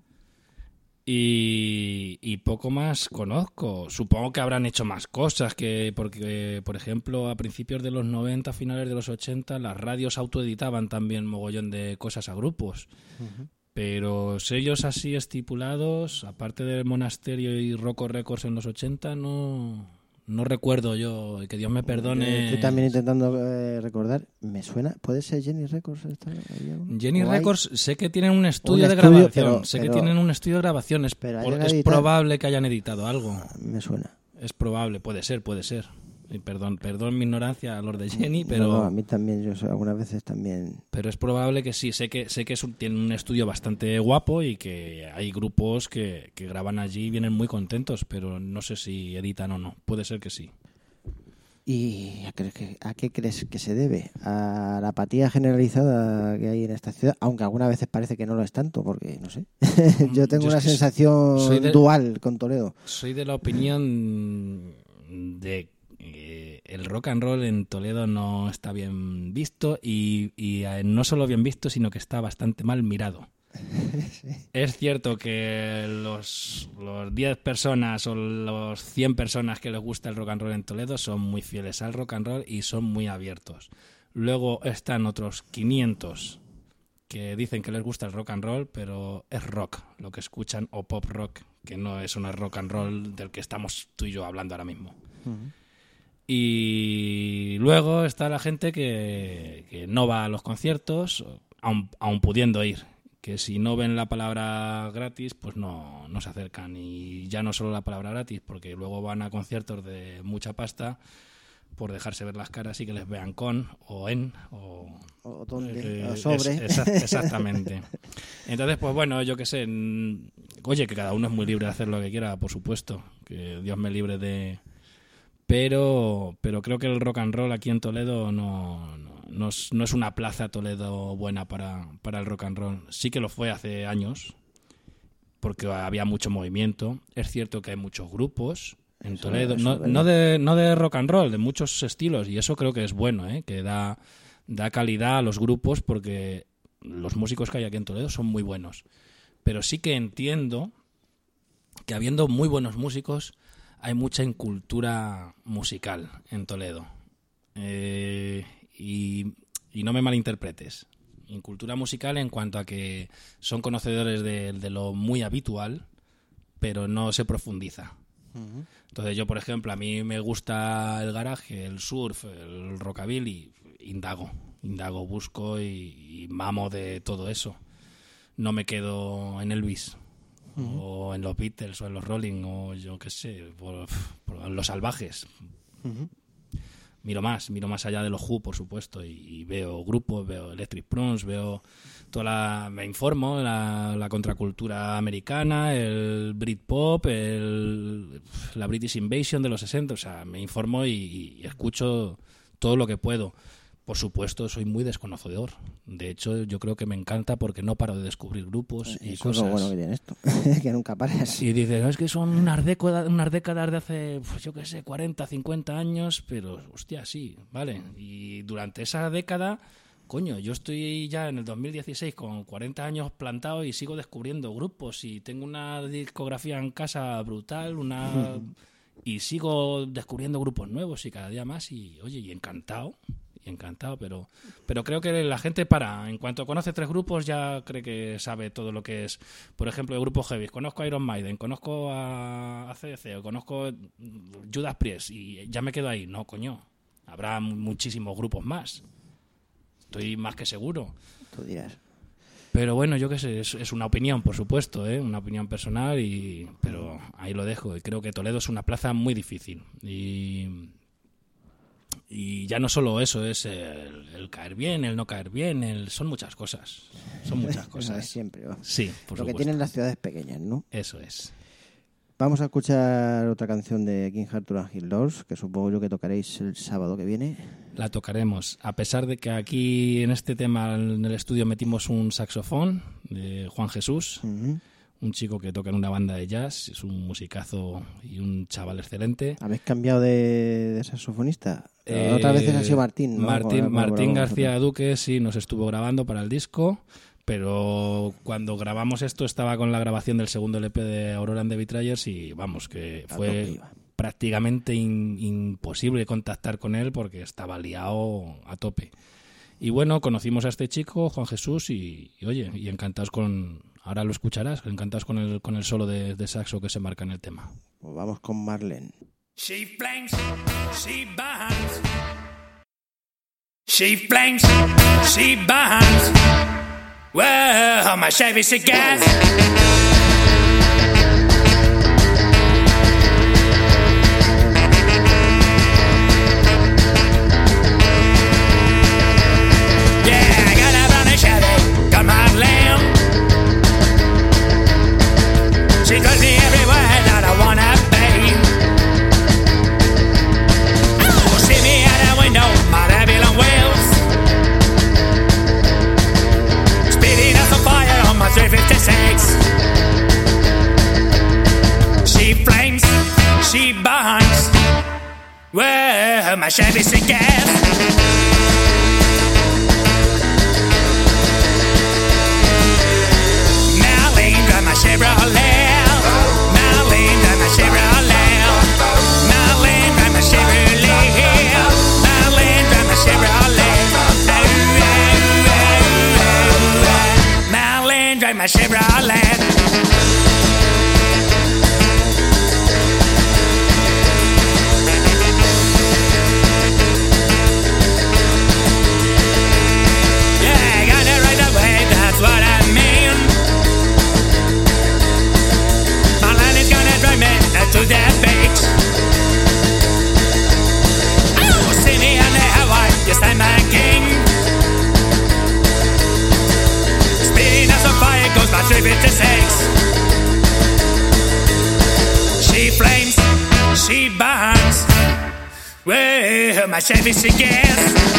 Y, y poco más conozco. Supongo que habrán hecho más cosas, que porque, por ejemplo, a principios de los noventa, finales de los ochenta, las radios autoeditaban también mogollón de cosas a grupos. Uh-huh. Pero sellos así estipulados, aparte del Monasterio y Rocco Records en los ochenta, no, no recuerdo yo. Que Dios me perdone. Estoy también intentando eh, recordar. Me suena. ¿Puede ser Jenny Records? Esta, Jenny Records, hay... sé que tienen un estudio un de estudio, grabación. Pero, sé pero, que tienen un estudio de grabaciones. Pero por, es editar... probable que hayan editado algo. Me suena. Es probable, puede ser, puede ser. Y perdón, perdón mi ignorancia a los de Jenny, pero... No, no, a mí también, yo algunas veces también... Pero es probable que sí, sé que sé que es un, tienen un estudio bastante guapo y que hay grupos que, que graban allí y vienen muy contentos, pero no sé si editan o no, puede ser que sí. ¿Y a qué, a qué crees que se debe? ¿A la apatía generalizada que hay en esta ciudad? Aunque algunas veces parece que no lo es tanto, porque no sé. Yo tengo yo una sensación de, dual con Toledo. Soy de la opinión de... el rock and roll en Toledo no está bien visto y, y no solo bien visto, sino que está bastante mal mirado. Sí. Es cierto que los, los diez personas o los cien personas que les gusta el rock and roll en Toledo son muy fieles al rock and roll y son muy abiertos. Luego están otros quinientos que dicen que les gusta el rock and roll, pero es rock lo que escuchan, o pop rock, que no es un rock and roll del que estamos tú y yo hablando ahora mismo. Uh-huh. Y luego está la gente que, que no va a los conciertos, aun, aun pudiendo ir, que si no ven la palabra gratis, pues no, no se acercan. Y ya no solo la palabra gratis, porque luego van a conciertos de mucha pasta por dejarse ver las caras y que les vean con, o en, o... O donde, eh, o sobre. Es, exa- exactamente. Entonces, pues bueno, yo qué sé, oye, que cada uno es muy libre de hacer lo que quiera, por supuesto, que Dios me libre de... Pero, pero creo que el rock and roll aquí en Toledo no, no, no, es, no es una plaza Toledo buena para, para el rock and roll. Sí que lo fue hace años, porque había mucho movimiento. Es cierto que hay muchos grupos en eso, Toledo, eso, no, no, de, no de rock and roll, de muchos estilos, y eso creo que es bueno, ¿eh? Que da, da calidad a los grupos, porque los músicos que hay aquí en Toledo son muy buenos. Pero sí que entiendo que habiendo muy buenos músicos, hay mucha incultura musical en Toledo. Eh, y, y no me malinterpretes. Incultura musical en cuanto a que son conocedores de, de lo muy habitual, pero no se profundiza. Uh-huh. Entonces yo, por ejemplo, a mí me gusta el garaje, el surf, el rockabilly, indago. Indago, busco y, y mamo de todo eso. No me quedo en Elvis. Uh-huh. O en los Beatles o en los Rolling o yo qué sé, por, por los Salvajes. Uh-huh. Miro más, miro más allá de los Who, por supuesto, y, y veo grupos, veo Electric Prunes, veo toda la, me informo la, la contracultura americana, el Britpop, el, la British Invasion de los sesenta, o sea, me informo y, y escucho todo lo que puedo. Por supuesto, soy muy desconocedor. De hecho, yo creo que me encanta porque no paro de descubrir grupos y eso cosas. Es lo bueno que tiene esto, que nunca paras. Y dices, no, es que son unas décadas, unas décadas de hace, pues yo qué sé, cuarenta, cincuenta años, pero hostia, sí, vale. Y durante esa década, coño, yo estoy ya en el dos mil dieciséis con cuarenta años plantado y sigo descubriendo grupos y tengo una discografía en casa brutal, una y sigo descubriendo grupos nuevos y cada día más y, oye, y encantado. Y encantado, pero pero creo que la gente para, en cuanto conoce tres grupos ya cree que sabe todo lo que es. Por ejemplo, el grupo Heavy, conozco a Iron Maiden, conozco a A C D C, o conozco Judas Priest y ya me quedo ahí. No, coño, habrá muchísimos grupos más. Estoy más que seguro. Tú dirás. Pero bueno, yo qué sé, es, es una opinión, por supuesto, ¿eh? Una opinión personal, y pero ahí lo dejo. Y creo que Toledo es una plaza muy difícil. Y, y ya no solo eso, es el, el caer bien, el no caer bien, el, son muchas cosas. Son muchas cosas. Siempre. ¿No? Sí, por Lo supuesto. que tienen las ciudades pequeñas, ¿no? Eso es. Vamos a escuchar otra canción de King Arthur and His Lords, que supongo yo que tocaréis el sábado que viene. La tocaremos, a pesar de que aquí en este tema en el estudio metimos un saxofón de Juan Jesús, uh-huh. un chico que toca en una banda de jazz, es un musicazo y un chaval excelente. ¿Habéis cambiado de, de saxofonista? Eh, Otra vez ha sido Martín, ¿no? Martín, Con, Martín con García Duque, sí, nos estuvo grabando para el disco, pero cuando grabamos esto estaba con la grabación del segundo L P de Aurora and the Betrayers y vamos, que fue prácticamente in, imposible contactar con él porque estaba liado a tope. Y bueno, conocimos a este chico, Juan Jesús, y, y oye, y encantados con, ahora lo escucharás, encantados con el, con el solo de, de saxo que se marca en el tema. Pues vamos con Marlene. She flanks, she binds. She flanks, she binds. Well, my Chevy cigars. Yeah, I got a brand Chevy, got my lamb. She goes me everywhere that I wanna be. Oh, see me out the window, my Babylon wheels. Speeding up the fire on my three fifty-six. She flames, she burns. Well, my Chevy cigars. Marlene, drive my Chevrolet. Marlene, drive my Chevrolet. Marlene, drive my Chevrolet. Marlene, drive my Chevrolet. Marlene, drive my Chevrolet. To that beach. Oh, see me on the highway, yes, I'm a king. Speeding as a fire goes by three fifty-six. She flames, she burns. Well, my Chevy cigars.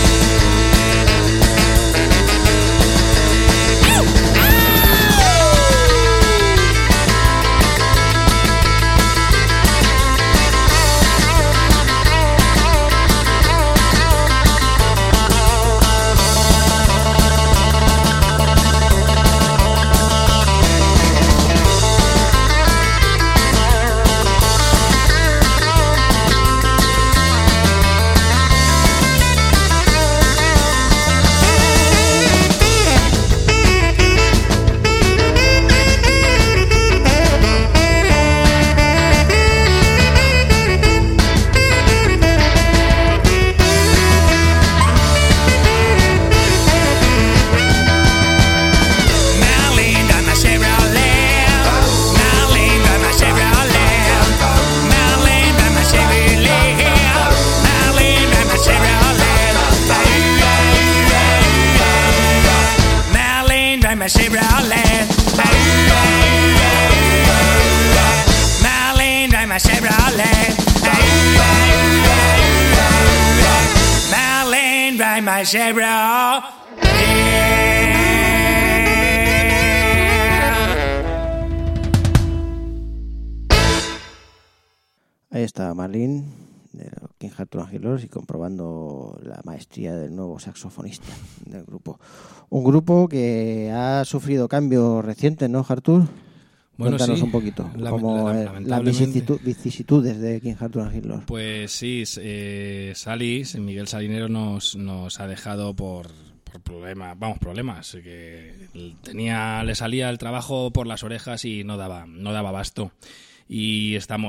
My Chevrolet. Marlene, drive my Chevrolet. Marlene, drive my Chevrolet. Ahí está Marlene de King Arthur and His Lords y comprobando la maestría del nuevo saxofonista del grupo. Un grupo que ha sufrido cambios recientes, ¿no, Artur? Bueno, Cuéntanos sí, un poquito la, como la, la, las vicisitud, vicisitudes de King Arthur and His Lords. Pues sí, eh, Salis, Miguel Salinero nos, nos ha dejado por, por problemas, vamos, problemas, que tenía, le salía el trabajo por las orejas y no daba, no daba abasto. Y estamos,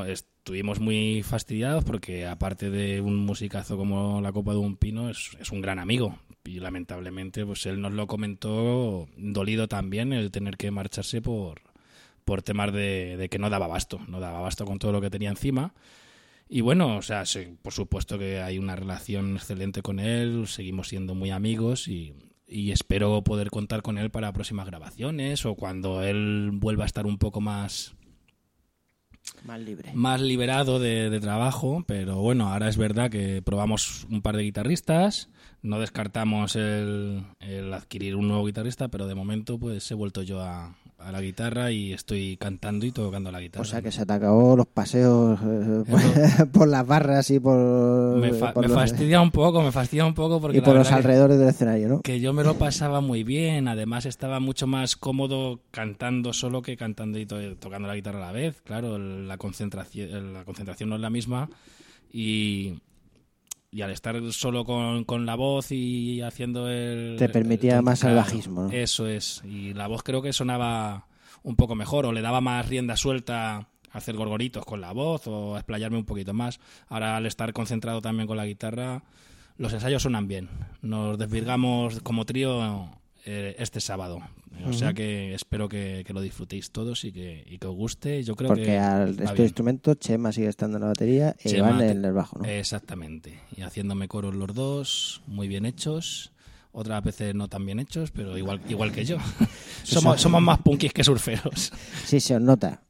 estuvimos muy fastidiados porque aparte de un musicazo como La Copa de un Pino, es, es un gran amigo. Y lamentablemente pues él nos lo comentó dolido también el tener que marcharse por, por temas de, de que no daba abasto, no daba abasto con todo lo que tenía encima. Y bueno, o sea, sí, por supuesto que hay una relación excelente con él, seguimos siendo muy amigos y, y espero poder contar con él para próximas grabaciones o cuando él vuelva a estar un poco más... Más libre. Más liberado de, de trabajo, pero bueno, ahora es verdad que probamos un par de guitarristas, no descartamos el, el adquirir un nuevo guitarrista, pero de momento pues he vuelto yo a, a la guitarra y estoy cantando y tocando la guitarra. O sea que se te acabó los paseos eh, por, por las barras y por... Me, fa- por me los, fastidia un poco, me fastidia un poco porque y la por los verdad que- alrededores del escenario, ¿no? que yo me lo pasaba muy bien, además estaba mucho más cómodo cantando solo que cantando y to- tocando la guitarra a la vez, claro, la concentración, la concentración no es la misma y, y al estar solo con, con la voz y haciendo el... Te permitía el- más claro, salvajismo, ¿no? Eso es, y la voz creo que sonaba un poco mejor o le daba más rienda suelta a hacer gorgoritos con la voz o a explayarme un poquito más. Ahora al estar concentrado también con la guitarra, los ensayos suenan bien. Nos desvirgamos como trío eh, este sábado. O Uh-huh. sea que espero que, que lo disfrutéis todos y que, y que os guste. Yo creo Porque que al va resto de bien. instrumentos Chema sigue estando en la batería y Chema, Iván te- en el bajo, ¿no? Exactamente. Y haciéndome coros los dos, muy bien hechos. Otras veces no tan bien hechos, pero igual igual que yo. somos, somos más punkis que surferos. Sí, se os nota.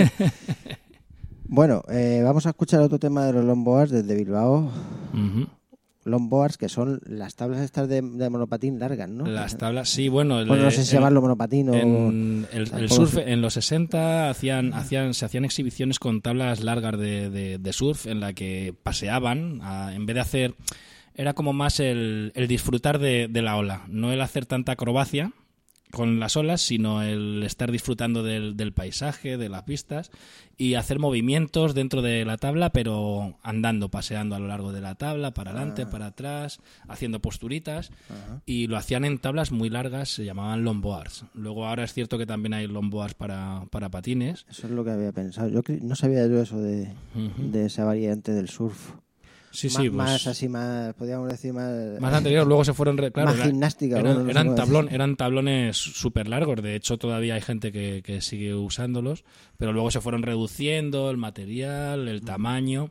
Bueno, eh, vamos a escuchar otro tema de los longboards desde Bilbao. Ujú. Longboards, que son las tablas estas de, de monopatín largas, ¿no? Las tablas, sí, bueno... el- Bueno, no sé si en- llamarlo monopatín o... En el, el tampoco surf, sé. en los sesenta hacían, hacían, se hacían exhibiciones con tablas largas de, de, de surf en la que paseaban, a- en vez de hacer... Era como más el, el disfrutar de, de la ola, no el hacer tanta acrobacia con las olas, sino el estar disfrutando del, del paisaje, de las vistas y hacer movimientos dentro de la tabla, pero andando, paseando a lo largo de la tabla, para adelante, Ah. para atrás, haciendo posturitas. Ajá. Y lo hacían en tablas muy largas, se llamaban longboards. Luego ahora es cierto que también hay longboards para, para patines. Eso es lo que había pensado. Yo cre- no sabía yo eso de, Ujú. de esa variante del surf. Sí, Ma- sí, pues, más así, más, podríamos decir, más... más anterior, luego se fueron... re- Claro, más era- gimnástica. eran, bueno, no sé eran, cómo tablón, decir. eran tablones súper largos, de hecho todavía hay gente que, que sigue usándolos, pero luego se fueron reduciendo el material, el tamaño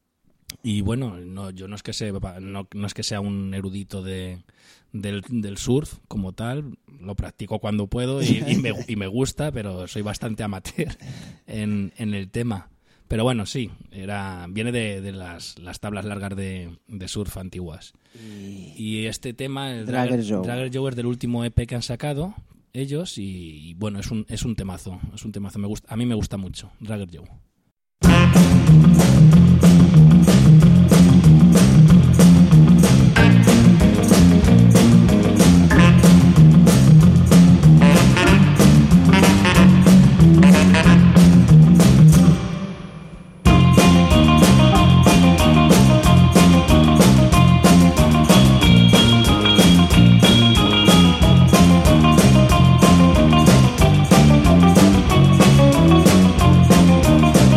y bueno, no, yo no es que sepa, no, no es que sea un erudito de, del, del surf como tal, lo practico cuando puedo y, y, me, y me gusta, pero soy bastante amateur en, en el tema. Pero bueno, sí, era viene de, de las, las tablas largas de, de surf antiguas. Y- Y este tema, el Dragger Dragger, Joe. Dragger Joe es del último E P que han sacado ellos y, y bueno, es un, es un temazo, es un temazo, me gusta, a mí me gusta mucho, Dragger Joe. Thank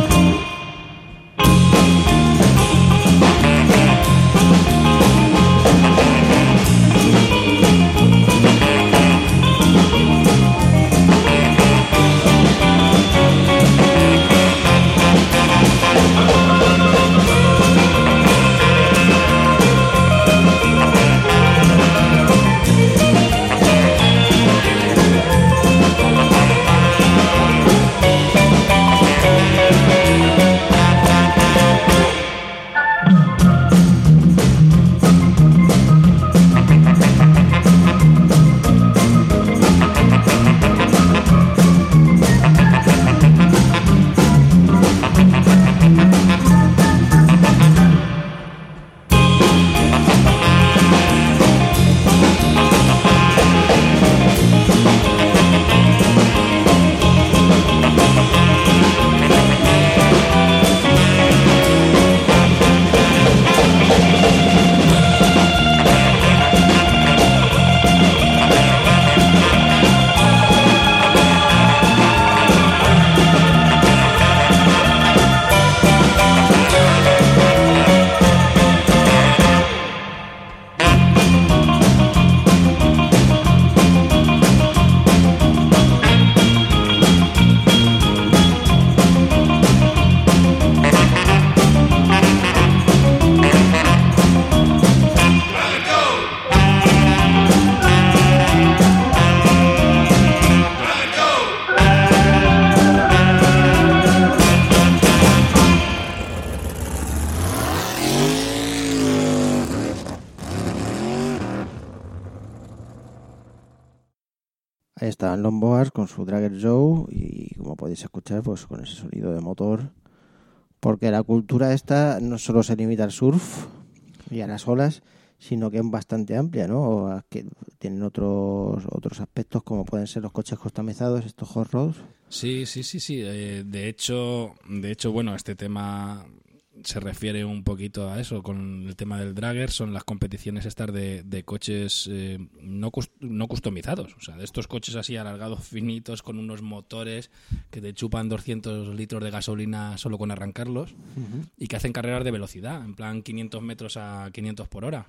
Ahí estaban Longboard con su Dragger Joe y, como podéis escuchar, pues con ese sonido de motor, porque la cultura esta no solo se limita al surf y a las olas, sino que es bastante amplia, ¿no? O que tienen otros otros aspectos, como pueden ser los coches customizados, estos hot rods. Sí, sí, sí, sí. Eh, de hecho, de hecho, bueno, este tema se refiere un poquito a eso, con el tema del dragger, son las competiciones estas de, de coches eh, no, no customizados, o sea, de estos coches así alargados, finitos, con unos motores que te chupan doscientos litros de gasolina solo con arrancarlos, uh-huh. y que hacen carreras de velocidad, en plan quinientos metros a quinientos por hora.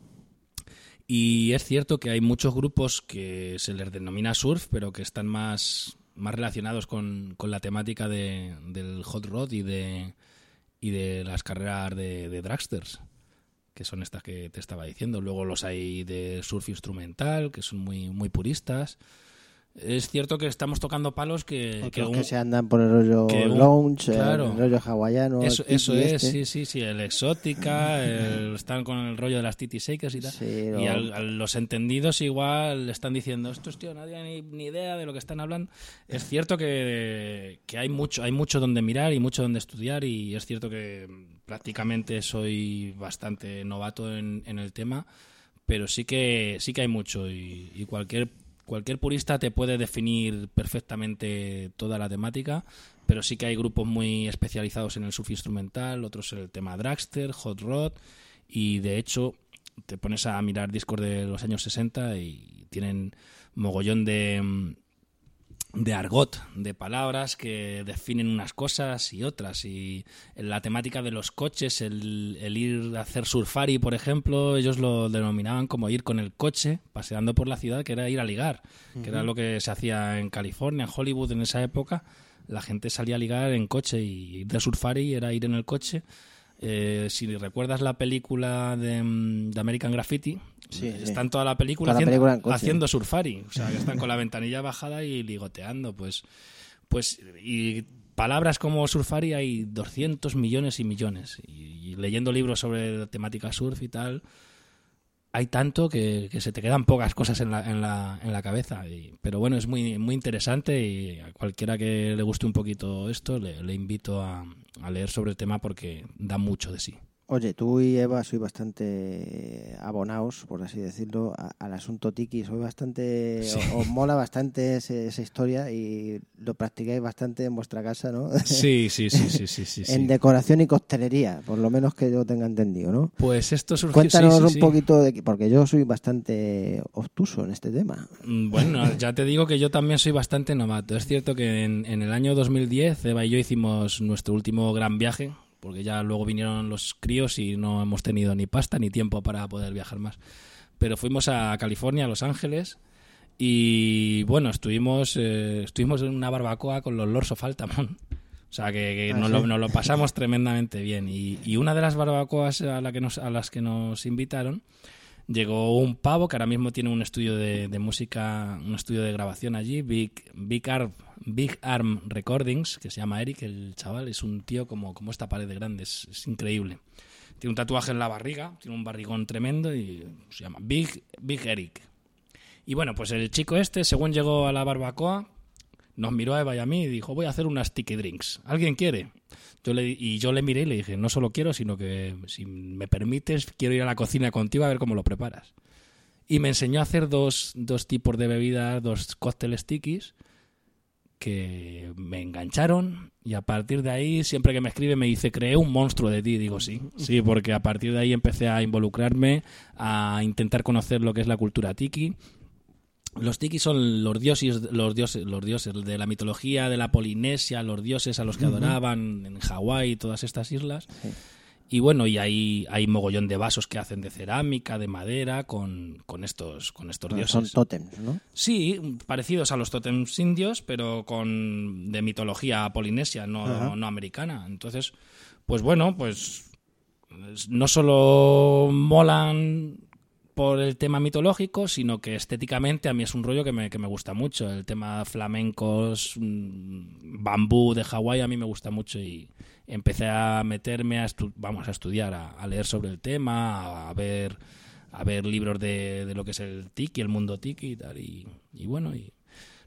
Y es cierto que hay muchos grupos que se les denomina surf, pero que están más, más relacionados con, con la temática de, del hot rod y de... y de las carreras de, de dragsters, que son estas que te estaba diciendo. Luego los hay de surf instrumental, que son muy muy puristas. Es cierto que estamos tocando palos que... Otros que, un, que se andan por el rollo un, lounge, claro, el rollo hawaiano. Eso, eso es, este. sí, sí, sí. El exótica, el, están con el rollo de las titi shakers y tal. Sí, y no. al, a los entendidos igual están diciendo, estos tíos nadie tiene ni, ni idea de lo que están hablando. Es cierto que, que hay mucho hay mucho donde mirar y mucho donde estudiar, y es cierto que prácticamente soy bastante novato en, en el tema, pero sí que sí que hay mucho, y, y cualquier Cualquier purista te puede definir perfectamente toda la temática, pero sí que hay grupos muy especializados en el surf instrumental, otros en el tema dragster, hot rod, y de hecho te pones a mirar discos de los años sesenta y tienen mogollón de, de argot, de palabras que definen unas cosas y otras. Y en la temática de los coches, el, el ir a hacer surfari, por ejemplo, ellos lo denominaban como ir con el coche paseando por la ciudad, que era ir a ligar, uh-huh. que era lo que se hacía en California, en Hollywood en esa época. La gente salía a ligar en coche, y ir de surfari era ir en el coche. Eh, si recuerdas la película de, de American Graffiti, sí, están sí. toda la película, toda haciendo, la película haciendo surfari, o sea, que están con la ventanilla bajada y ligoteando, pues, pues y palabras como surfari hay doscientos millones y millones, y, y leyendo libros sobre la temática surf y tal, hay tanto que, que se te quedan pocas cosas en la, en la, en la cabeza, y, pero bueno, es muy, muy interesante, y a cualquiera que le guste un poquito esto le, le invito a, a leer sobre el tema porque da mucho de sí. Oye, tú y Eva sois bastante abonados, por así decirlo, a, al asunto tiki. Sois bastante, sí. os, os mola bastante ese, esa historia, y lo practicáis bastante en vuestra casa, ¿no? Sí, sí, sí, sí, sí, sí. En sí. decoración y costelería, por lo menos que yo tenga entendido, ¿no? Pues esto surgió... Cuéntanos sí, sí, un sí. poquito, de, porque yo soy bastante obtuso en este tema. Bueno, ya te digo que yo también soy bastante novato. Es cierto que en, en el año dos mil diez Eva y yo hicimos nuestro último gran viaje, porque ya luego vinieron los críos y no hemos tenido ni pasta ni tiempo para poder viajar más. Pero fuimos a California, a Los Ángeles, y bueno, estuvimos eh, estuvimos en una barbacoa con los Lords of Altamont. O sea, que, que ah, nos, ¿sí? lo, nos lo pasamos tremendamente bien. Y, y una de las barbacoas a, la que nos, a las que nos invitaron, llegó un pavo que ahora mismo tiene un estudio de, de música, un estudio de grabación allí, Big, Big Arm, Big Arm Recordings, que se llama Eric, el chaval. Es un tío como, como esta pared de grande, es, es increíble. Tiene un tatuaje en la barriga, tiene un barrigón tremendo y se llama Big, Big Eric. Y bueno, pues el chico este, según llegó a la barbacoa, nos miró a Eva y a mí y dijo, voy a hacer unas tiki drinks. ¿Alguien quiere? Yo le, y yo le miré y le dije, no solo quiero, sino que si me permites, quiero ir a la cocina contigo a ver cómo lo preparas. Y me enseñó a hacer dos, dos tipos de bebidas, dos cócteles tikis, que me engancharon, y a partir de ahí, siempre que me escribe me dice, creé un monstruo de ti. Digo, sí, sí, porque a partir de ahí empecé a involucrarme, a intentar conocer lo que es la cultura tiki. Los tiki son los dioses, los dioses, los dioses de la mitología de la Polinesia, los dioses a los que adoraban en Hawái y todas estas islas. Sí. Y bueno, y hay, hay mogollón de vasos que hacen de cerámica, de madera, con, con estos, con estos bueno, dioses. Son tótems, ¿no? Sí, parecidos a los tótems indios, pero con de mitología polinesia, no, no americana. Entonces, pues bueno, pues no solo molan por el tema mitológico, sino que estéticamente a mí es un rollo que me, que me gusta mucho. El tema flamencos, bambú de Hawái a mí me gusta mucho, y empecé a meterme a estu- vamos a estudiar, a, a leer sobre el tema, a ver a ver libros de, de lo que es el tiki, el mundo tiki y tal, y, y bueno, y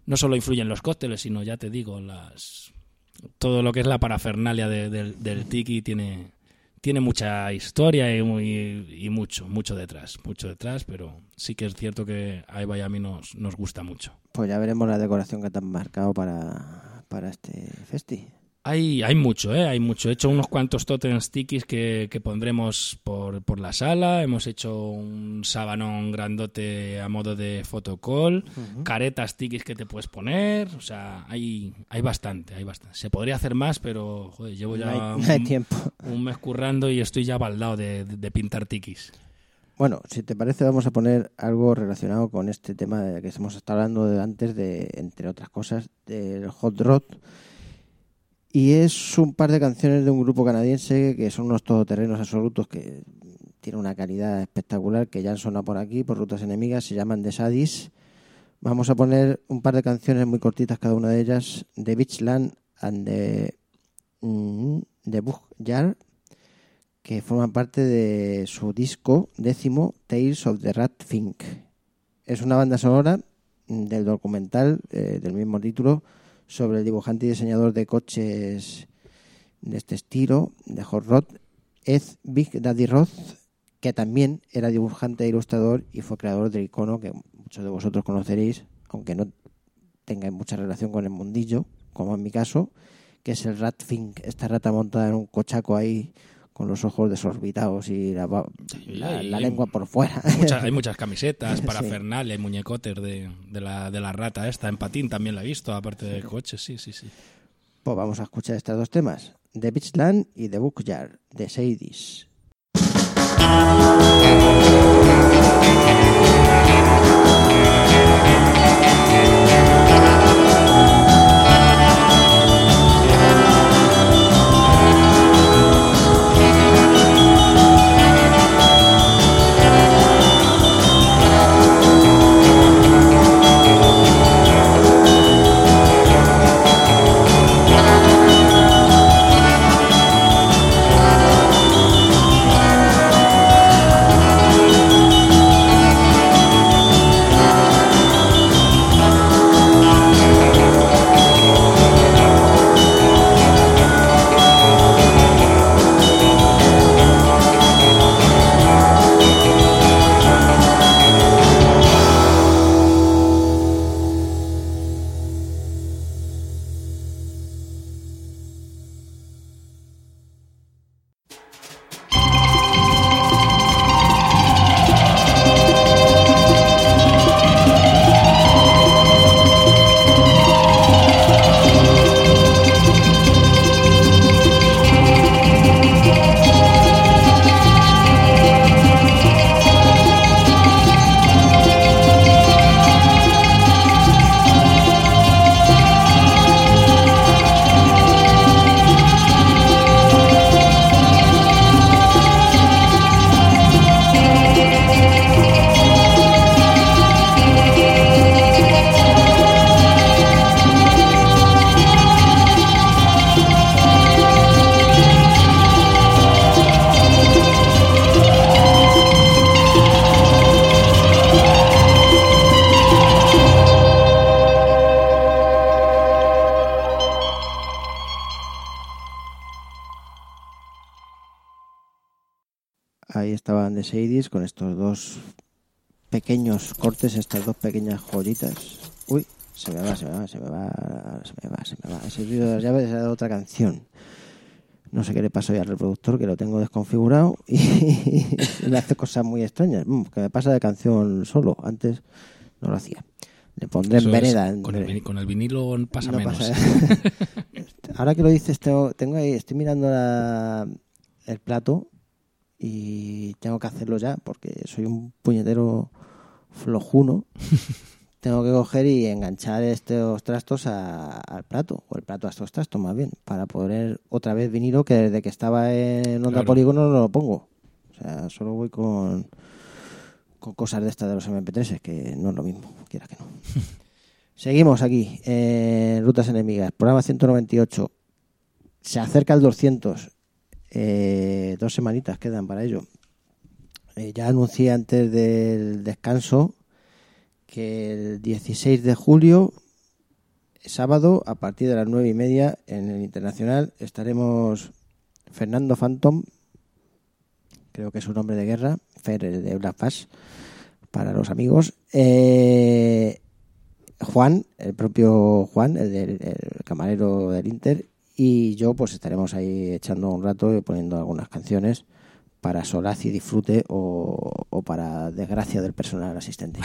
no solo influyen los cócteles, sino, ya te digo, las todo lo que es la parafernalia de, de, del tiki tiene, tiene mucha historia y, muy, y mucho, mucho detrás, mucho detrás, pero sí que es cierto que a Eva y a mí nos, nos gusta mucho. Pues ya veremos la decoración que te han marcado para, para este festi. Hay, hay mucho, ¿eh? Hay mucho. He hecho unos cuantos totems tikis que, que pondremos por, por la sala. Hemos hecho un sabanón grandote a modo de photocall. Uh-huh. Caretas tikis que te puedes poner. O sea, hay, hay bastante, hay bastante. Se podría hacer más, pero joder, llevo ya no hay, un, no hay tiempo. un mes currando y estoy ya baldado de, de, de pintar tikis. Bueno, si te parece, vamos a poner algo relacionado con este tema de que hemos estado hablando de antes, de, entre otras cosas, del hot rod. Y es un par de canciones de un grupo canadiense que son unos todoterrenos absolutos que tienen una calidad espectacular, que ya han sonado por aquí, por Rutas Enemigas, se llaman The Sadis. Vamos a poner un par de canciones muy cortitas cada una de ellas, The Beachland and The, mm, The Bookyard, que forman parte de su disco décimo, Tales of the Rat Fink. Es una banda sonora del documental eh, del mismo título, sobre el dibujante y diseñador de coches de este estilo, de hot rod, Ed Big Daddy Roth, que también era dibujante e ilustrador y fue creador del icono que muchos de vosotros conoceréis, aunque no tengáis mucha relación con el mundillo, como en mi caso, que es el Rat Fink, esta rata montada en un cochaco ahí con los ojos desorbitados y la, la, la lengua por fuera. Muchas, hay muchas camisetas, parafernalia, sí. Muñecotes de, de, la, de la rata esta. En patín también la he visto, aparte de coches, sí, sí, sí. Pues vamos a escuchar estos dos temas, The Beachland y The Bookyard, de Sadis. Ahí estaban The Sadis con estos dos pequeños cortes, estas dos pequeñas joyitas. Uy, se me va, se me va, se me va, se me va, se me va. Ese ruido de las llaves era de otra canción. No sé qué le pasó ya al reproductor, que lo tengo desconfigurado y, y me hace cosas muy extrañas. Mm, que me pasa de canción solo, antes no lo hacía. Le pondré Eso en vereda. Es, con, el, con el vinilo pasa no menos. Pasa. Ahora que lo dices, tengo, tengo ahí, estoy mirando la, el plato y tengo que hacerlo ya porque soy un puñetero flojuno. Tengo que coger y enganchar estos trastos a, al plato, o el plato a estos trastos más bien, para poner otra vez vinilo, que desde que estaba en Onda claro. Polígono no lo pongo. O sea, solo voy con, con cosas de estas de los eme pe tres, que no es lo mismo, quiera que no. Seguimos aquí, en Rutas Enemigas, programa ciento noventa y ocho. Se acerca el doscientos. Eh, dos semanitas quedan para ello. Eh, ya anuncié antes del descanso que el dieciséis de julio sábado a partir de las nueve y media en el Internacional estaremos Fernando Phantom, creo que es un nombre de guerra, Fer de Black Pass para los amigos, eh, Juan, el propio Juan, el, del, el camarero del Inter, y yo pues estaremos ahí echando un rato y poniendo algunas canciones para solaz y disfrute o, o para desgracia del personal asistente.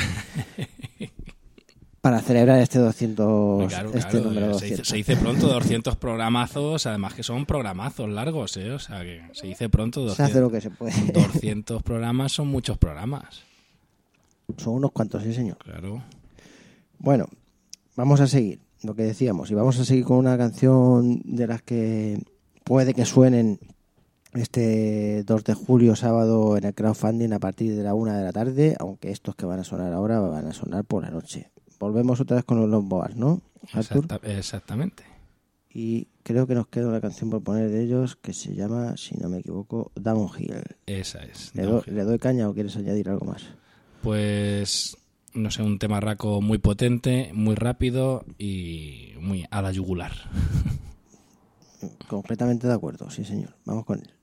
Para celebrar este doscientos, Claro, este claro, número se, dice, doscientos. se dice pronto doscientos programazos, además que son programazos largos, ¿eh? O sea, que se dice pronto Se doscientos. hace lo que se puede. doscientos programas son muchos programas. Son unos cuantos, sí, señor. Claro. Bueno, vamos a seguir lo que decíamos y vamos a seguir con una canción de las que puede que suenen este dos de julio, sábado, en el crowdfunding a partir de la una de la tarde, aunque estos que van a sonar ahora van a sonar por la noche. Volvemos otra vez con los Lomboas, ¿no, Artur? Exacta- exactamente. Y creo que nos queda una canción por poner de ellos que se llama, si no me equivoco, Downhill. Esa es. ¿Le, do- ¿Le doy caña o quieres añadir algo más? Pues, no sé, un tema raco muy potente, muy rápido y muy a la yugular. Completamente de acuerdo, sí señor. Vamos con él.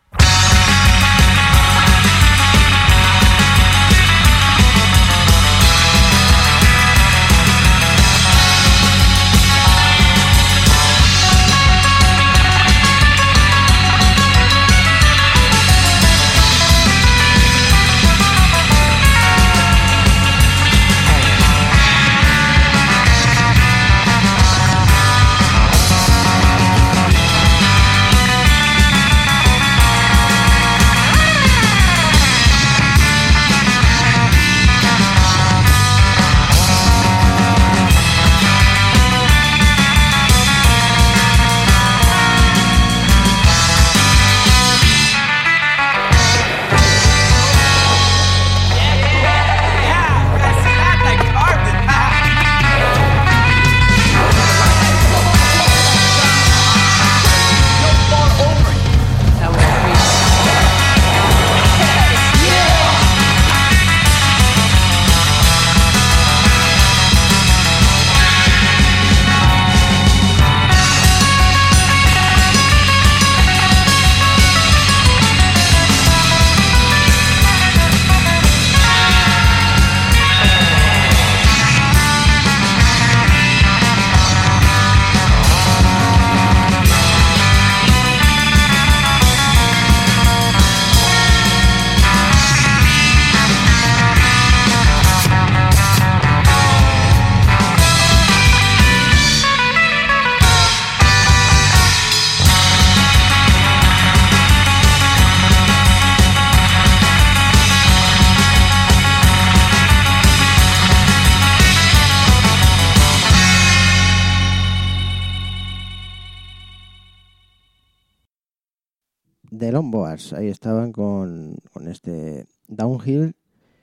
The Lomboards, ahí estaban con, con este Downhill,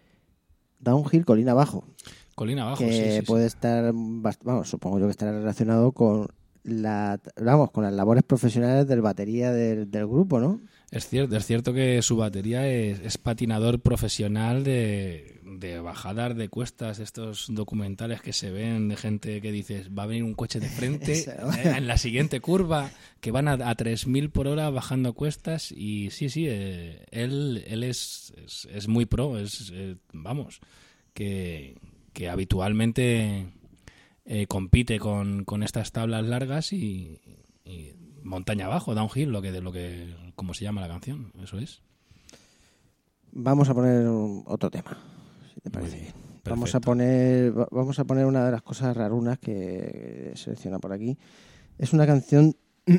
Downhill, colina abajo, Colina abajo, que sí, sí, puede sí. estar, bast- vamos, supongo yo que estará relacionado con la, vamos, con las labores profesionales del batería del, del grupo, ¿no? Es cierto, es cierto que su batería es, es patinador profesional de, de bajadas de cuestas, estos documentales que se ven de gente que dices, va a venir un coche de frente Eso. eh, en la siguiente curva, que van a, a tres mil por hora bajando cuestas y sí, sí, eh, él, él es, es, es muy pro, es eh, vamos, que, que habitualmente eh, compite con, con estas tablas largas y, y montaña abajo, downhill, lo que de lo que como se llama la canción, eso es. Vamos a poner un- otro tema, si te parece Muy bien, bien. Vamos a perfecto. poner, va- vamos a poner una de las cosas rarunas que selecciona por aquí. Es una canción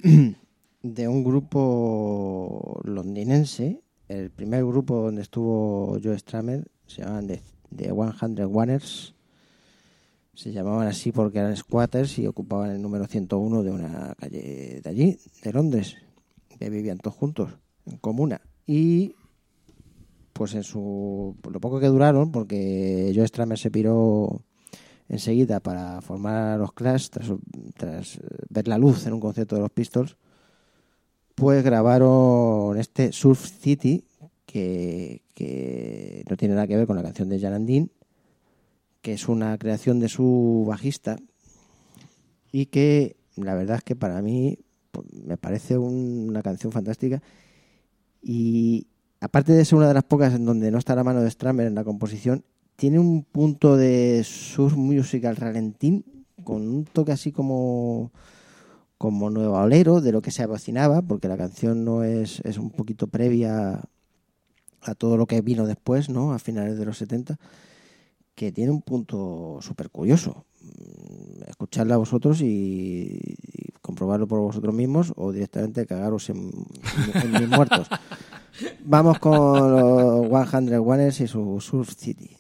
de un grupo londinense, el primer grupo donde estuvo Joe Strummer, se llamaban The, The cien Oneers. Se llamaban así porque eran squatters y ocupaban el número ciento uno de una calle de allí, de Londres, que vivían todos juntos, en comuna. Y pues en su lo poco que duraron, porque Joe Strummer se piró enseguida para formar a los Clash tras, tras ver la luz en un concierto de los Pistols, pues grabaron este Surf City, que, que no tiene nada que ver con la canción de Jan and Dean, que es una creación de su bajista, y que la verdad es que para mí pues, me parece un, una canción fantástica. Y aparte de ser una de las pocas en donde no está la mano de Stramer en la composición, tiene un punto de surf music al ralentín, con un toque así como, como nueva olero de lo que se avecinaba, porque la canción no es, es un poquito previa a todo lo que vino después, ¿no? A finales de los setenta, que tiene un punto súper curioso. Escucharla a vosotros y, y comprobarlo por vosotros mismos o directamente cagaros en, en mis muertos. Vamos con los ciento Oners y su Surf City.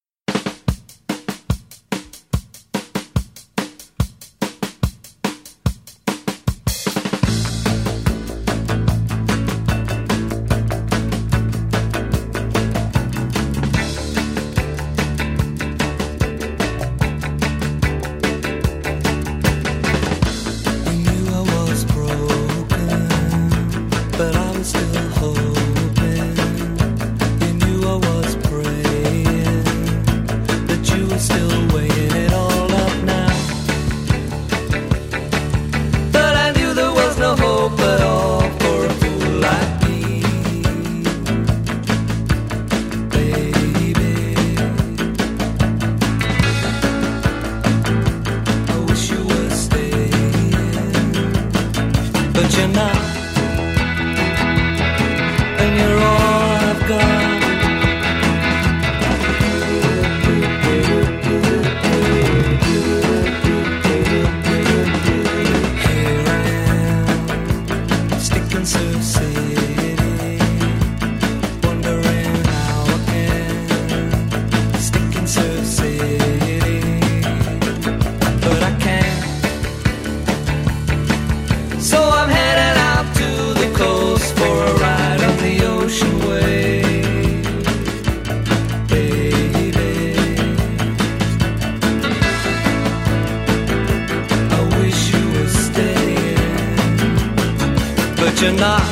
You're not,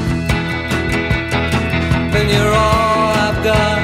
and you're all I've got.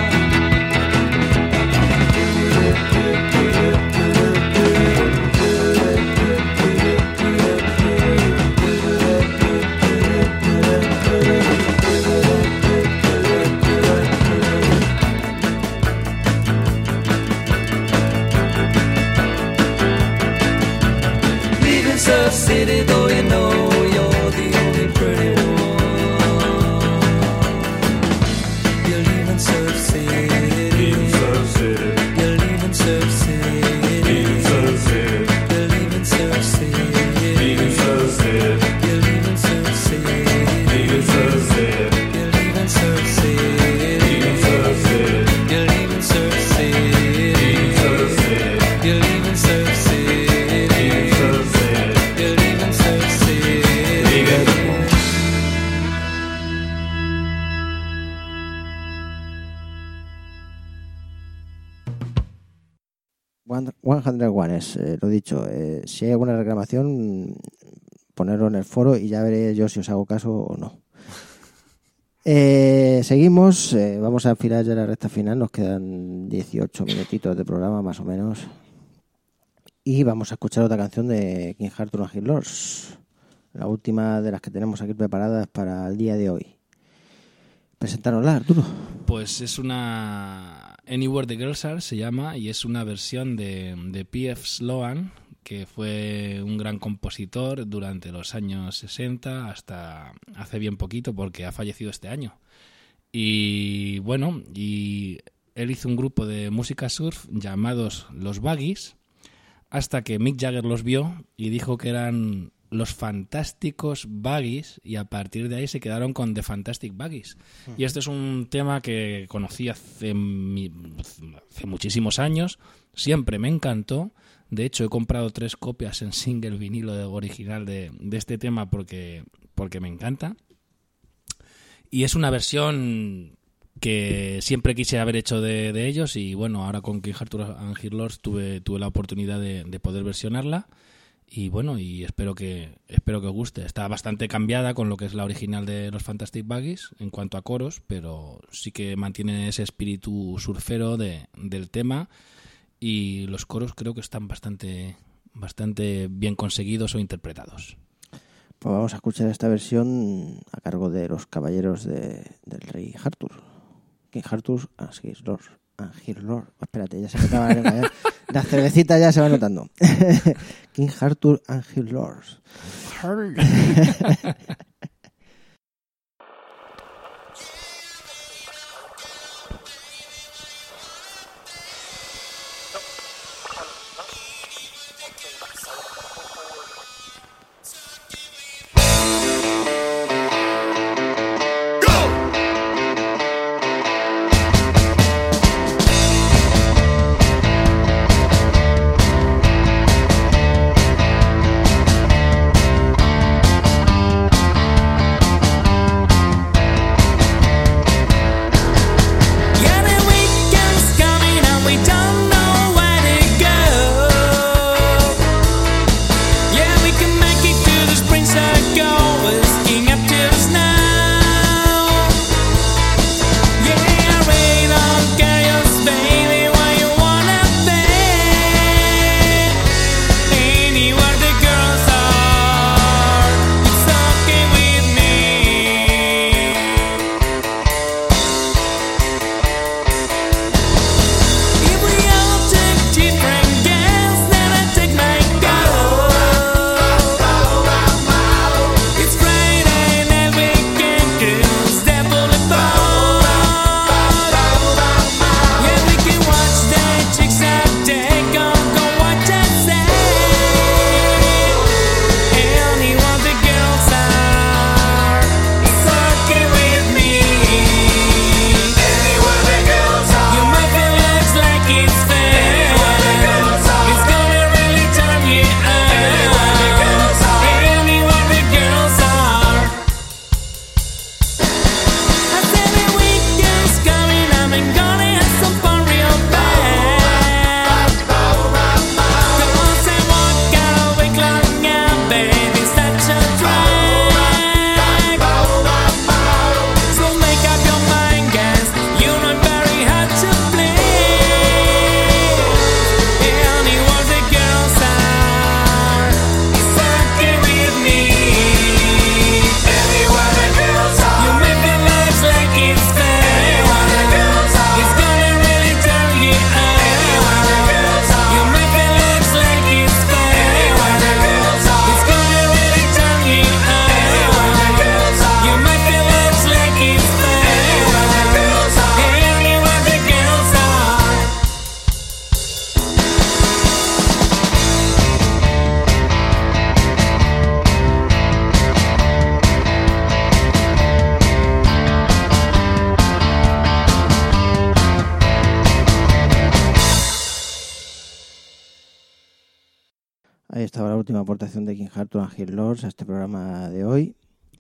Leaving Surf City, though you know you're the only pretty one. You're leaving Surf City. Leaving Surf City. You're leaving Surf City. Leaving Surf City. You're leaving Surf City. Leaving Surf City. You're leaving Surf City. Leaving Surf City. You're leaving Surf City. Leaving Surf City. You're leaving Surf City. Leaving Surf City. You're leaving Surf City. Leaving Surf City. You're leaving Surf City. Leaving. ciento Oners, eh, lo dicho, eh, si hay alguna reclamación, ponerlo en el foro y ya veré yo si os hago caso o no. Eh, seguimos, eh, vamos a afilar ya la recta final, nos quedan dieciocho minutitos de programa más o menos. Y vamos a escuchar otra canción de King Arthur and His Lords, la última de las que tenemos aquí preparadas para el día de hoy. Presentárnosla, Arturo. Pues es una Anywhere the Girls Are, se llama, y es una versión de, de P F Sloan, que fue un gran compositor durante los años sesenta hasta hace bien poquito, porque ha fallecido este año. Y bueno, y él hizo un grupo de música surf llamados Los Buggies, hasta que Mick Jagger los vio y dijo que eran los fantásticos Buggies, y a partir de ahí se quedaron con The Fantastic Buggies. Uh-huh. Y este es un tema que conocí hace, hace muchísimos años, siempre me encantó. De hecho, he comprado tres copias en single vinilo de original de, de este tema porque, porque me encanta. Y es una versión que siempre quise haber hecho de, de ellos, y bueno, ahora con King Arthur and His Lords tuve, tuve la oportunidad de, de poder versionarla. Y bueno, y espero que espero que os guste. Está bastante cambiada con lo que es la original de los Fantastic Buggies en cuanto a coros, pero sí que mantiene ese espíritu surfero de, del tema, y los coros creo que están bastante bastante bien conseguidos o interpretados. Pues vamos a escuchar esta versión a cargo de los caballeros de, del rey Arthur. King Arthur and his lords. And his lords. Espérate, ya se me acaba la lengua. Ya. La cervecita ya se va notando. King Arthur and his lords. Ahí estaba la última aportación de King Arthur and his lords a este programa de hoy.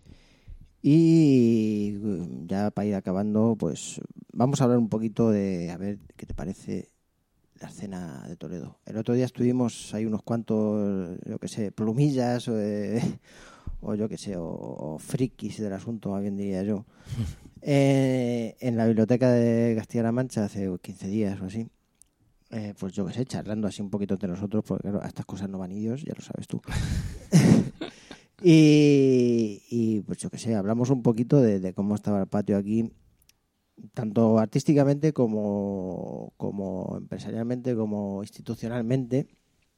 Y ya para ir acabando, pues vamos a hablar un poquito de, a ver qué te parece la escena de Toledo. El otro día estuvimos ahí unos cuantos, yo qué sé, plumillas o, de, o yo qué sé, o, o frikis del asunto, más bien diría yo, eh, en la biblioteca de Castilla-La Mancha hace quince días o así. Eh, pues yo qué sé, charlando así un poquito entre nosotros, porque claro, a estas cosas no van ellos, ya lo sabes tú. y, y pues yo qué sé, hablamos un poquito de, de cómo estaba el patio aquí, tanto artísticamente como, como empresarialmente, como institucionalmente,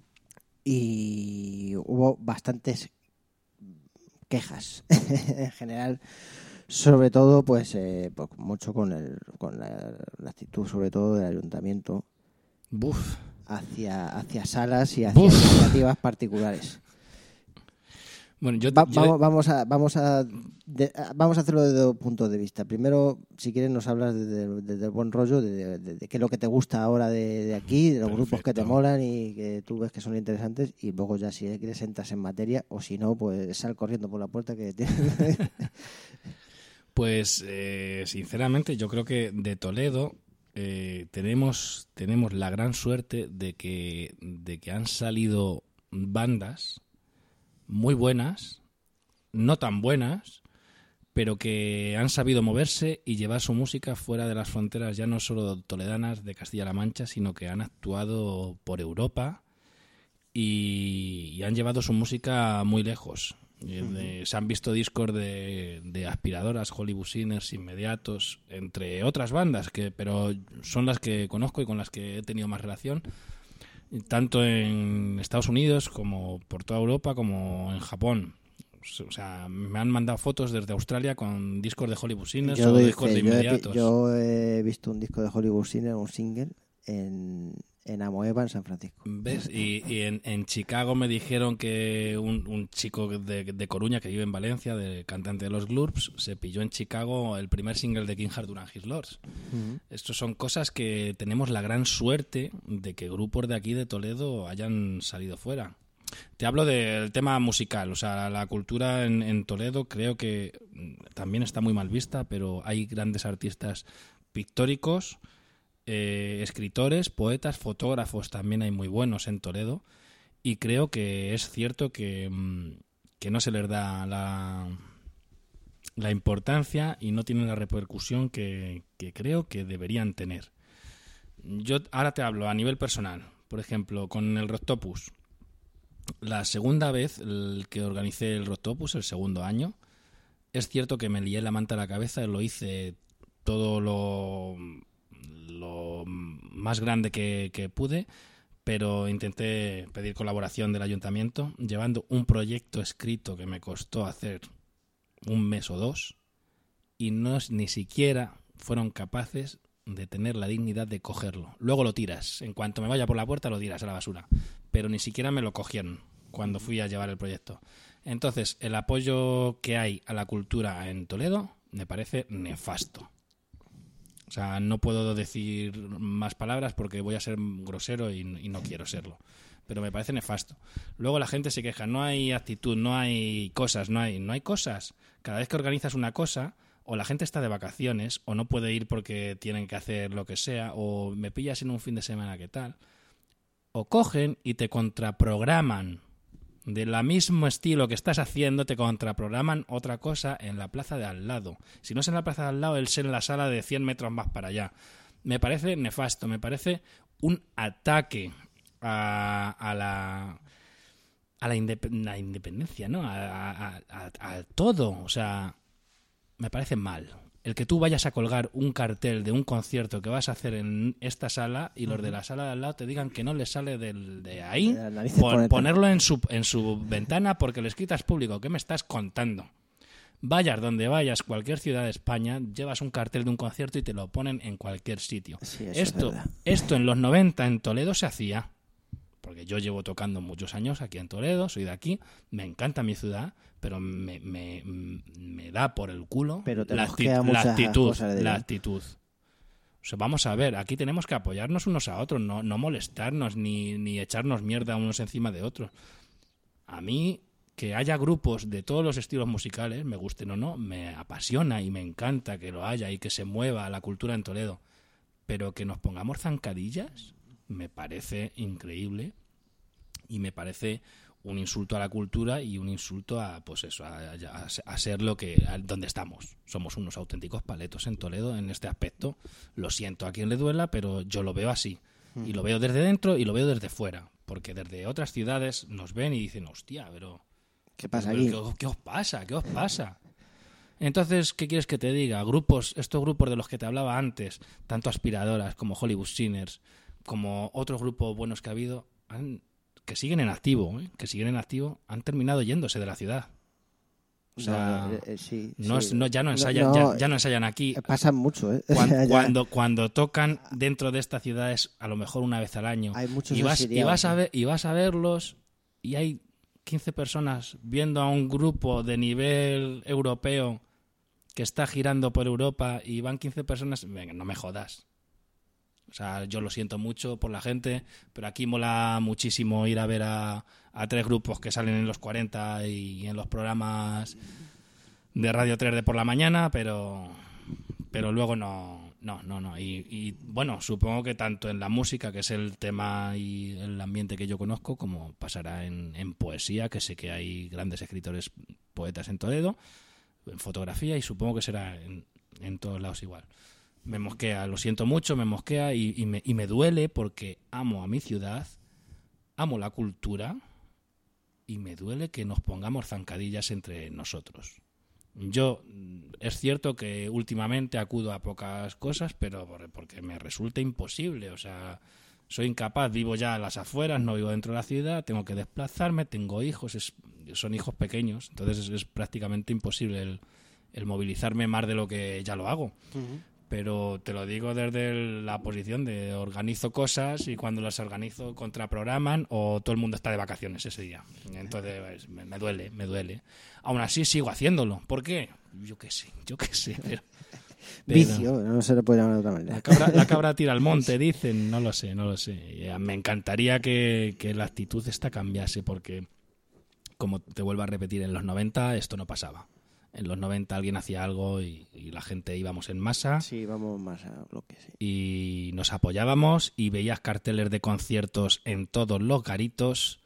y hubo bastantes quejas en general, sobre todo pues, eh, pues mucho con, el, con la, la actitud sobre todo del ayuntamiento. Buf. Hacia, hacia salas y hacia Buf. iniciativas particulares. Bueno, yo, Va, yo... Vamos, vamos a vamos a de, vamos a hacerlo desde dos puntos de vista. Primero, si quieres, nos hablas desde de, de el buen rollo, de, de, de, de qué es lo que te gusta ahora de, de aquí, de los Perfecto. grupos que te molan y que tú ves que son interesantes, y luego ya si quieres entras en materia, o si no, pues sal corriendo por la puerta que tienes. Pues eh, sinceramente yo creo que de Toledo eh, tenemos tenemos la gran suerte de que de que han salido bandas muy buenas, no tan buenas, pero que han sabido moverse y llevar su música fuera de las fronteras, ya no solo toledanas de Castilla-La Mancha, sino que han actuado por Europa y, y han llevado su música muy lejos. De, se han visto discos de, de Aspiradoras, Hollywood Sinners, Inmediatos, entre otras bandas, que pero son las que conozco y con las que he tenido más relación, tanto en Estados Unidos como por toda Europa, como en Japón. O sea, me han mandado fotos desde Australia con discos de Hollywood Sinners Yo o doy discos fe, de yo he, Inmediatos. yo he visto un disco de Hollywood Sinners, un single, en, en Amoeba, en San Francisco. ¿Ves? Y, y en, en Chicago me dijeron que un, un chico de, de Coruña que vive en Valencia, de cantante de los Glurps, se pilló en Chicago el primer single de King Hart Duran His Lords. Uh-huh. Estos son cosas que tenemos la gran suerte de que grupos de aquí de Toledo hayan salido fuera. Te hablo del tema musical, o sea, la cultura en, en Toledo creo que también está muy mal vista, pero hay grandes artistas pictóricos, eh, escritores, poetas, fotógrafos también hay muy buenos en Toledo, y creo que es cierto que, que no se les da la, la importancia y no tienen la repercusión que, que creo que deberían tener. Yo ahora te hablo a nivel personal, por ejemplo, con el Rocktopus. La segunda vez el que organicé el Rocktopus, el segundo año, es cierto que me lié la manta a la cabeza, lo hice todo lo, lo más grande que, que pude, pero intenté pedir colaboración del ayuntamiento, llevando un proyecto escrito que me costó hacer un mes o dos, y no ni siquiera fueron capaces de tener la dignidad de cogerlo. Luego lo tiras, en cuanto me vaya por la puerta lo tiras a la basura, pero ni siquiera me lo cogieron cuando fui a llevar el proyecto. Entonces, el apoyo que hay a la cultura en Toledo me parece nefasto. O sea, no puedo decir más palabras porque voy a ser grosero y, y no quiero serlo, pero me parece nefasto. Luego la gente se queja, no hay actitud, no hay cosas, no hay, no hay cosas. Cada vez que organizas una cosa, o la gente está de vacaciones, o no puede ir porque tienen que hacer lo que sea, o me pillas en un fin de semana, ¿qué tal? O cogen y te contraprograman del mismo estilo que estás haciendo, te contraprograman otra cosa en la plaza de al lado. Si no es en la plaza de al lado, es en la sala de cien metros más para allá. Me parece nefasto, me parece un ataque a, a la a la, indep- la independencia, ¿no? A, a, a, a todo, o sea, me parece mal. El que tú vayas a colgar un cartel de un concierto que vas a hacer en esta sala y los de la sala de al lado te digan que no les sale del, de ahí, De pon, ponerlo en su, en su ventana porque les quitas público. ¿Qué me estás contando? Vayas donde vayas, cualquier ciudad de España, llevas un cartel de un concierto y te lo ponen en cualquier sitio. Sí, eso esto, es esto en los noventa en Toledo se hacía. Porque yo llevo tocando muchos años aquí en Toledo, soy de aquí, me encanta mi ciudad, pero me, me, me da por el culo pero te la, actitud, la actitud. La actitud. O sea, vamos a ver, aquí tenemos que apoyarnos unos a otros, no, no molestarnos ni, ni echarnos mierda unos encima de otros. A mí, que haya grupos de todos los estilos musicales, me gusten o no, me apasiona y me encanta que lo haya y que se mueva la cultura en Toledo. Pero que nos pongamos zancadillas me parece increíble y me parece un insulto a la cultura y un insulto a, pues eso, a, a, a ser lo que, a donde estamos. Somos unos auténticos paletos en Toledo en este aspecto. Lo siento a quien le duela, pero yo lo veo así. Y lo veo desde dentro y lo veo desde fuera. Porque desde otras ciudades nos ven y dicen, hostia, pero ¿qué pasa aquí? ¿Qué, qué os pasa? ¿Qué os pasa? Entonces, ¿qué quieres que te diga? Grupos, estos grupos de los que te hablaba antes, tanto Aspiradoras como Hollywood Sinners, como otros grupos buenos que ha habido, han, que siguen en activo, ¿eh? que siguen en activo, han terminado yéndose de la ciudad. O sea, no, eh, sí, no, sí. no, ya, no ensayan, no, ya, ya no ensayan aquí. Pasan mucho, ¿eh? Cuando, o sea, cuando, cuando tocan dentro de estas ciudades, a lo mejor una vez al año, hay muchos y, vas, y, vas a ¿eh? ver, y vas a verlos, y hay quince personas viendo a un grupo de nivel europeo que está girando por Europa, y van quince personas. Venga, no me jodas. O sea, yo lo siento mucho por la gente, pero aquí mola muchísimo ir a ver a, a tres grupos que salen en los cuarenta y en los programas de Radio tres de por la mañana, pero pero luego no, no, no, no. Y, y bueno, supongo que tanto en la música, que es el tema y el ambiente que yo conozco, como pasará en, en poesía, que sé que hay grandes escritores, poetas en Toledo, en fotografía, y supongo que será en, en todos lados igual. Me mosquea, lo siento mucho, me mosquea y, y, me, y me duele porque amo a mi ciudad, amo la cultura y me duele que nos pongamos zancadillas entre nosotros. Yo, es cierto que últimamente acudo a pocas cosas, pero porque me resulta imposible, o sea, soy incapaz, vivo ya a las afueras, no vivo dentro de la ciudad, tengo que desplazarme, tengo hijos, es, son hijos pequeños, entonces es, es prácticamente imposible el, el movilizarme más de lo que ya lo hago. Uh-huh. Pero te lo digo desde la posición de organizo cosas y cuando las organizo contraprograman o todo el mundo está de vacaciones ese día. Entonces pues, me, me duele, me duele. Aún así sigo haciéndolo. ¿Por qué? Yo qué sé, yo qué sé. Pero, pero vicio, no se le puede llamar de otra manera. La cabra, la cabra tira al monte, dicen. No lo sé, no lo sé. Me encantaría que, que la actitud esta cambiase porque, como te vuelvo a repetir, en los noventa esto no pasaba. En los noventa alguien hacía algo y, y la gente íbamos en masa. Sí, íbamos en masa, lo que sí. Y nos apoyábamos y veías carteles de conciertos en todos los garitos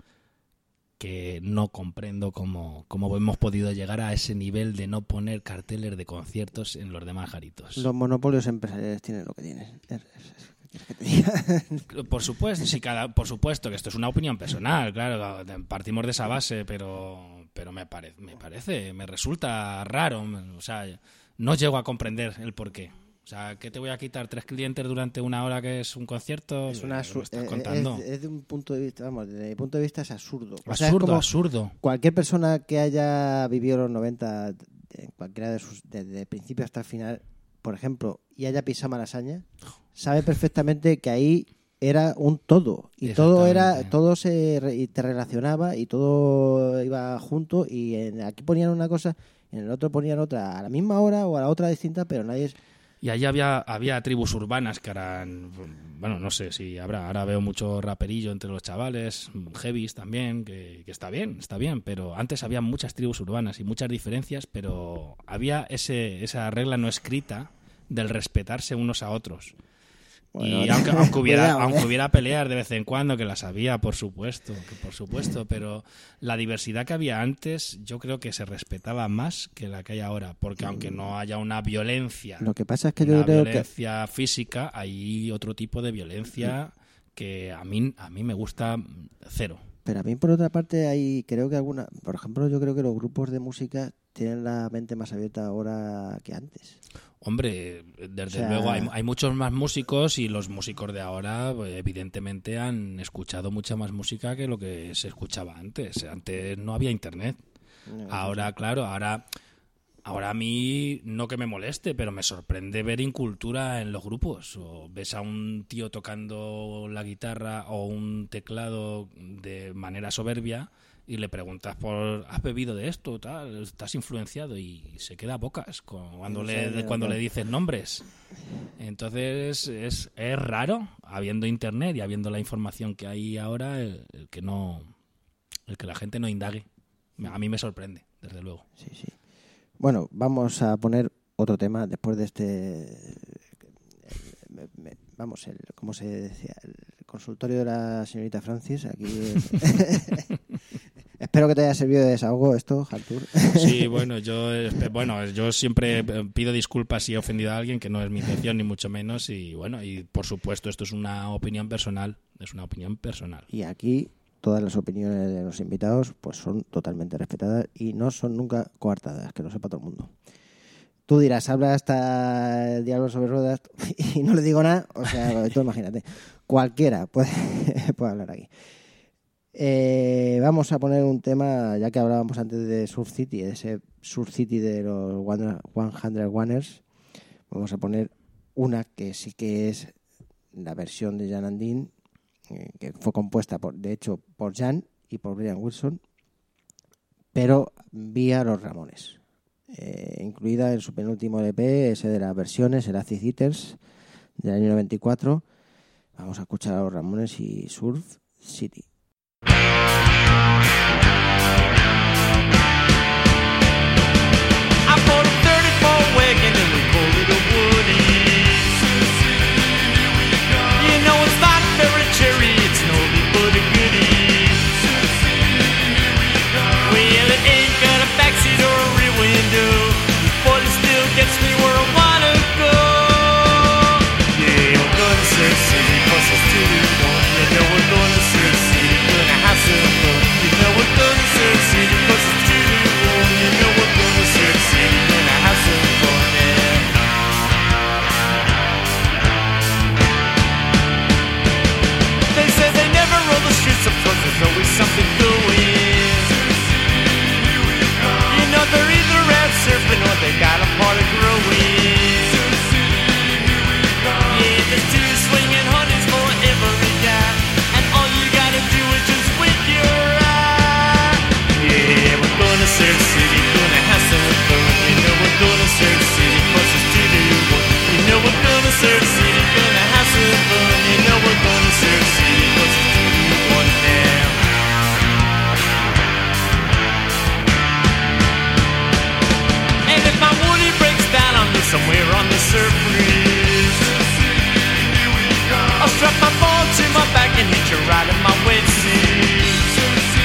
que no comprendo cómo, cómo hemos podido llegar a ese nivel de no poner carteles de conciertos en los demás garitos. Los monopolios empresariales tienen lo que tienen. Es, es, es, que te diga. Por supuesto, sí, cada, por supuesto que esto es una opinión personal, claro, partimos de esa base, pero... pero me parece, me parece, me resulta raro, o sea, no llego a comprender el porqué. O sea, ¿qué te voy a quitar? ¿Tres clientes durante una hora que es un concierto? Es una ¿Me estás contando? Es, es de un punto de vista, vamos, desde mi punto de vista es absurdo. O absurdo, sea, es como absurdo. Cualquier persona que haya vivido los noventa, en cualquiera de sus, desde el principio hasta el final, por ejemplo, y haya pisado Malasaña, sabe perfectamente que ahí era un todo y todo era todo se y te relacionaba y todo iba junto y en, aquí ponían una cosa, en el otro ponían otra a la misma hora o a la otra distinta, pero nadie es... Y allí había había tribus urbanas que eran, bueno, no sé si habrá, ahora veo mucho raperillo entre los chavales, heavies también, que, que está bien, está bien, pero antes había muchas tribus urbanas y muchas diferencias, pero había ese esa regla no escrita del respetarse unos a otros. Bueno, y aunque, aunque hubiera cuidado, aunque hubiera peleas de vez en cuando, que las había, por supuesto, que por supuesto, pero la diversidad que había antes yo creo que se respetaba más que la que hay ahora, porque aunque no haya una violencia, lo que pasa es que una yo creo violencia que... física, hay otro tipo de violencia que a mí a mí me gusta cero. Pero a mí por otra parte hay, creo que alguna, por ejemplo, yo creo que los grupos de música tienen la mente más abierta ahora que antes. Hombre, desde o sea, luego hay, hay muchos más músicos y los músicos de ahora evidentemente han escuchado mucha más música que lo que se escuchaba antes. Antes no había internet. No, ahora, no. claro, ahora ahora a mí no que me moleste, pero me sorprende ver incultura en los grupos. O ves a un tío tocando la guitarra o un teclado de manera soberbia y le preguntas por ¿has bebido de esto? Tal, ¿estás influenciado? Y se queda a bocas cuando, no sé, le, cuando le dices nombres. Entonces es, es raro, habiendo internet y habiendo la información que hay ahora, el, el que no el que la gente no indague. A mí me sorprende, desde luego. Sí, sí. Bueno, vamos a poner otro tema después de este... Me, me, vamos, el, ¿cómo se decía? El consultorio de la señorita Francis. Aquí espero que te haya servido de desahogo esto, Artur. Sí, bueno, yo bueno, yo siempre pido disculpas si he ofendido a alguien, que no es mi intención ni mucho menos, y bueno, y por supuesto esto es una opinión personal, es una opinión personal. Y aquí todas las opiniones de los invitados pues son totalmente respetadas y no son nunca coartadas, que lo sepa todo el mundo. Tú dirás, habla hasta el diablo sobre ruedas y no le digo nada, o sea, tú imagínate, cualquiera puede, puede hablar aquí. Eh, vamos a poner un tema, ya que hablábamos antes de Surf City, de ese Surf City de los cien Oneers, vamos a poner una que sí que es la versión de Jan and Dean, eh, que fue compuesta, por, de hecho, por Jan y por Brian Wilson, pero vía los Ramones. Eh, incluida en su penúltimo E P, ese de las versiones, el Acid Eaters, del año noventa y cuatro. Vamos a escuchar a los Ramones y Surf City. I bought a thirty-four wagon and we called it a Woody. You know it's not very cherry, it's no big but a goodie. Well, it ain't got a backseat or a rear window, but it still gets me where I wanna go. Yeah, we're going to Surf City, cause it's two to one. You know we're going to Surf City, gonna surprise. I'll strap my ball to my back and hit you right in my wet knees.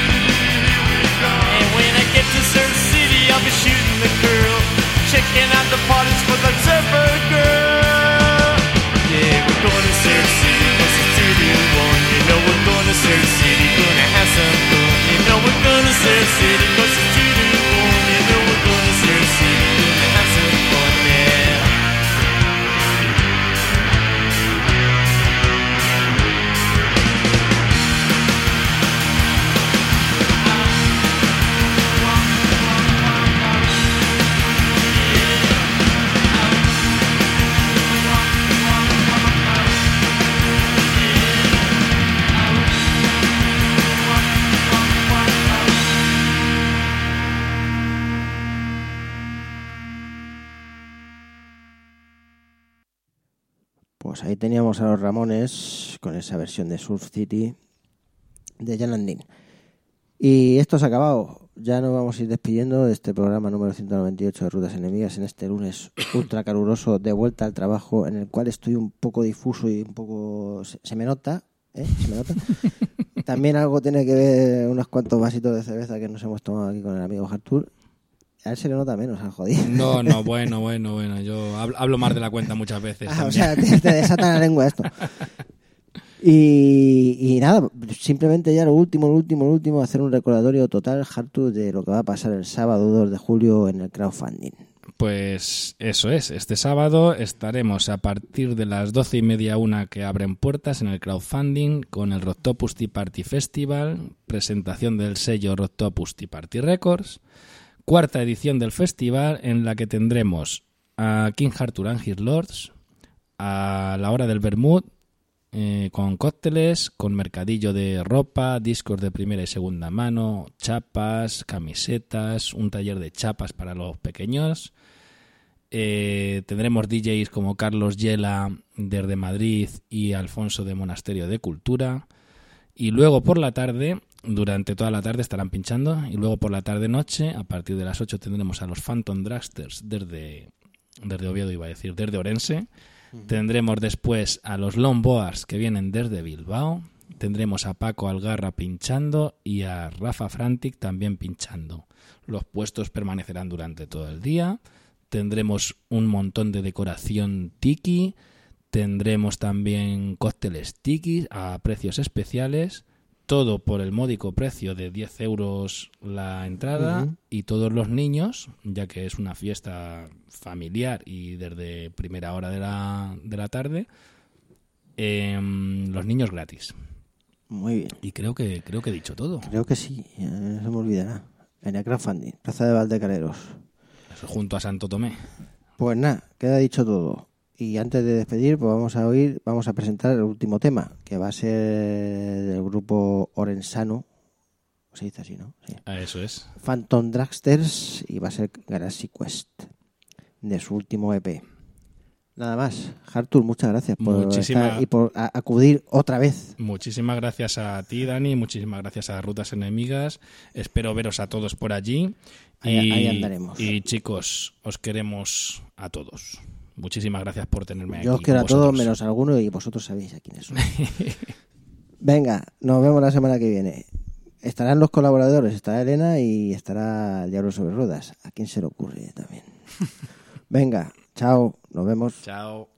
And when I get to Surf City, I'll be shooting the curl, checking out the parties for the surfer girl. Yeah, we're going to Surf City, cause it's two to one. You know we're going to Surf City, gonna have some fun. You know we're going to Surf City, cause it's two to one. You know we're going to Surf City, gonna have some fun, yeah. Pues ahí teníamos a los Ramones con esa versión de Surf City de Jan Landin. Y esto se ha acabado. Ya nos vamos a ir despidiendo de este programa número ciento noventa y ocho de Rutas Enemigas en este lunes ultra caluroso de vuelta al trabajo, en el cual estoy un poco difuso y un poco... Se, se me nota, ¿eh? Se me nota. También algo tiene que ver unos cuantos vasitos de cerveza que nos hemos tomado aquí con el amigo Artur. A él se le nota menos, al jodido. No, no, bueno, bueno, bueno. Yo hablo, hablo más de la cuenta muchas veces. Ah, o sea, te, te desata la lengua esto. Y, y nada, simplemente ya lo último, lo último, lo último, hacer un recordatorio total, Artur, de lo que va a pasar el sábado dos de julio en el crowdfunding. Pues eso es, este sábado estaremos a partir de las doce y media una que abren puertas en el crowdfunding con el Rocktopus Tea Party Festival, presentación del sello Rocktopus Tea Party Records, cuarta edición del festival en la que tendremos a King Arthur and His Lords, a la hora del vermut, eh, con cócteles, con mercadillo de ropa, discos de primera y segunda mano, chapas, camisetas, un taller de chapas para los pequeños. Eh, tendremos D Js como Carlos Yela desde Madrid y Alfonso de Monasterio de Cultura. Y luego por la tarde, durante toda la tarde estarán pinchando, y luego por la tarde-noche, a partir de las ocho, tendremos a los Phantom Dragsters desde, desde Oviedo, iba a decir, desde Orense. Uh-huh. Tendremos después a los Longboards que vienen desde Bilbao. Tendremos a Paco Algarra pinchando y a Rafa Frantic también pinchando. Los puestos permanecerán durante todo el día. Tendremos un montón de decoración tiki. Tendremos también cócteles tiki a precios especiales. Todo por el módico precio de diez euros la entrada. Uh-huh. Y todos los niños, ya que es una fiesta familiar y desde primera hora de la, de la tarde, eh, los niños gratis. Muy bien. Y creo que creo que he dicho todo. Creo que sí, ya no se me olvidará. En el crowdfunding, Plaza de Valdecareros. Junto a Santo Tomé. Pues nada, queda dicho todo. Y antes de despedir, pues vamos a oír, vamos a presentar el último tema, que va a ser del grupo orensano, se dice así, ¿no? Sí. Ah, eso es. Phantom Dragsters, y va a ser Galaxy Quest, de su último E P. Nada más. Artur, muchas gracias por Muchísima... estar y por a- acudir otra vez. Muchísimas gracias a ti, Dani, muchísimas gracias a Rutas Enemigas. Espero veros a todos por allí. Ahí, y, ahí andaremos. Y chicos, os queremos a todos. Muchísimas gracias por tenerme aquí. Yo os quiero a vosotros. todos menos a alguno y vosotros sabéis a quiénes son. Venga, nos vemos la semana que viene. Estarán los colaboradores, estará Elena y estará el Diablo sobre Ruedas. ¿A quién se le ocurre también? Venga, chao, nos vemos. Chao.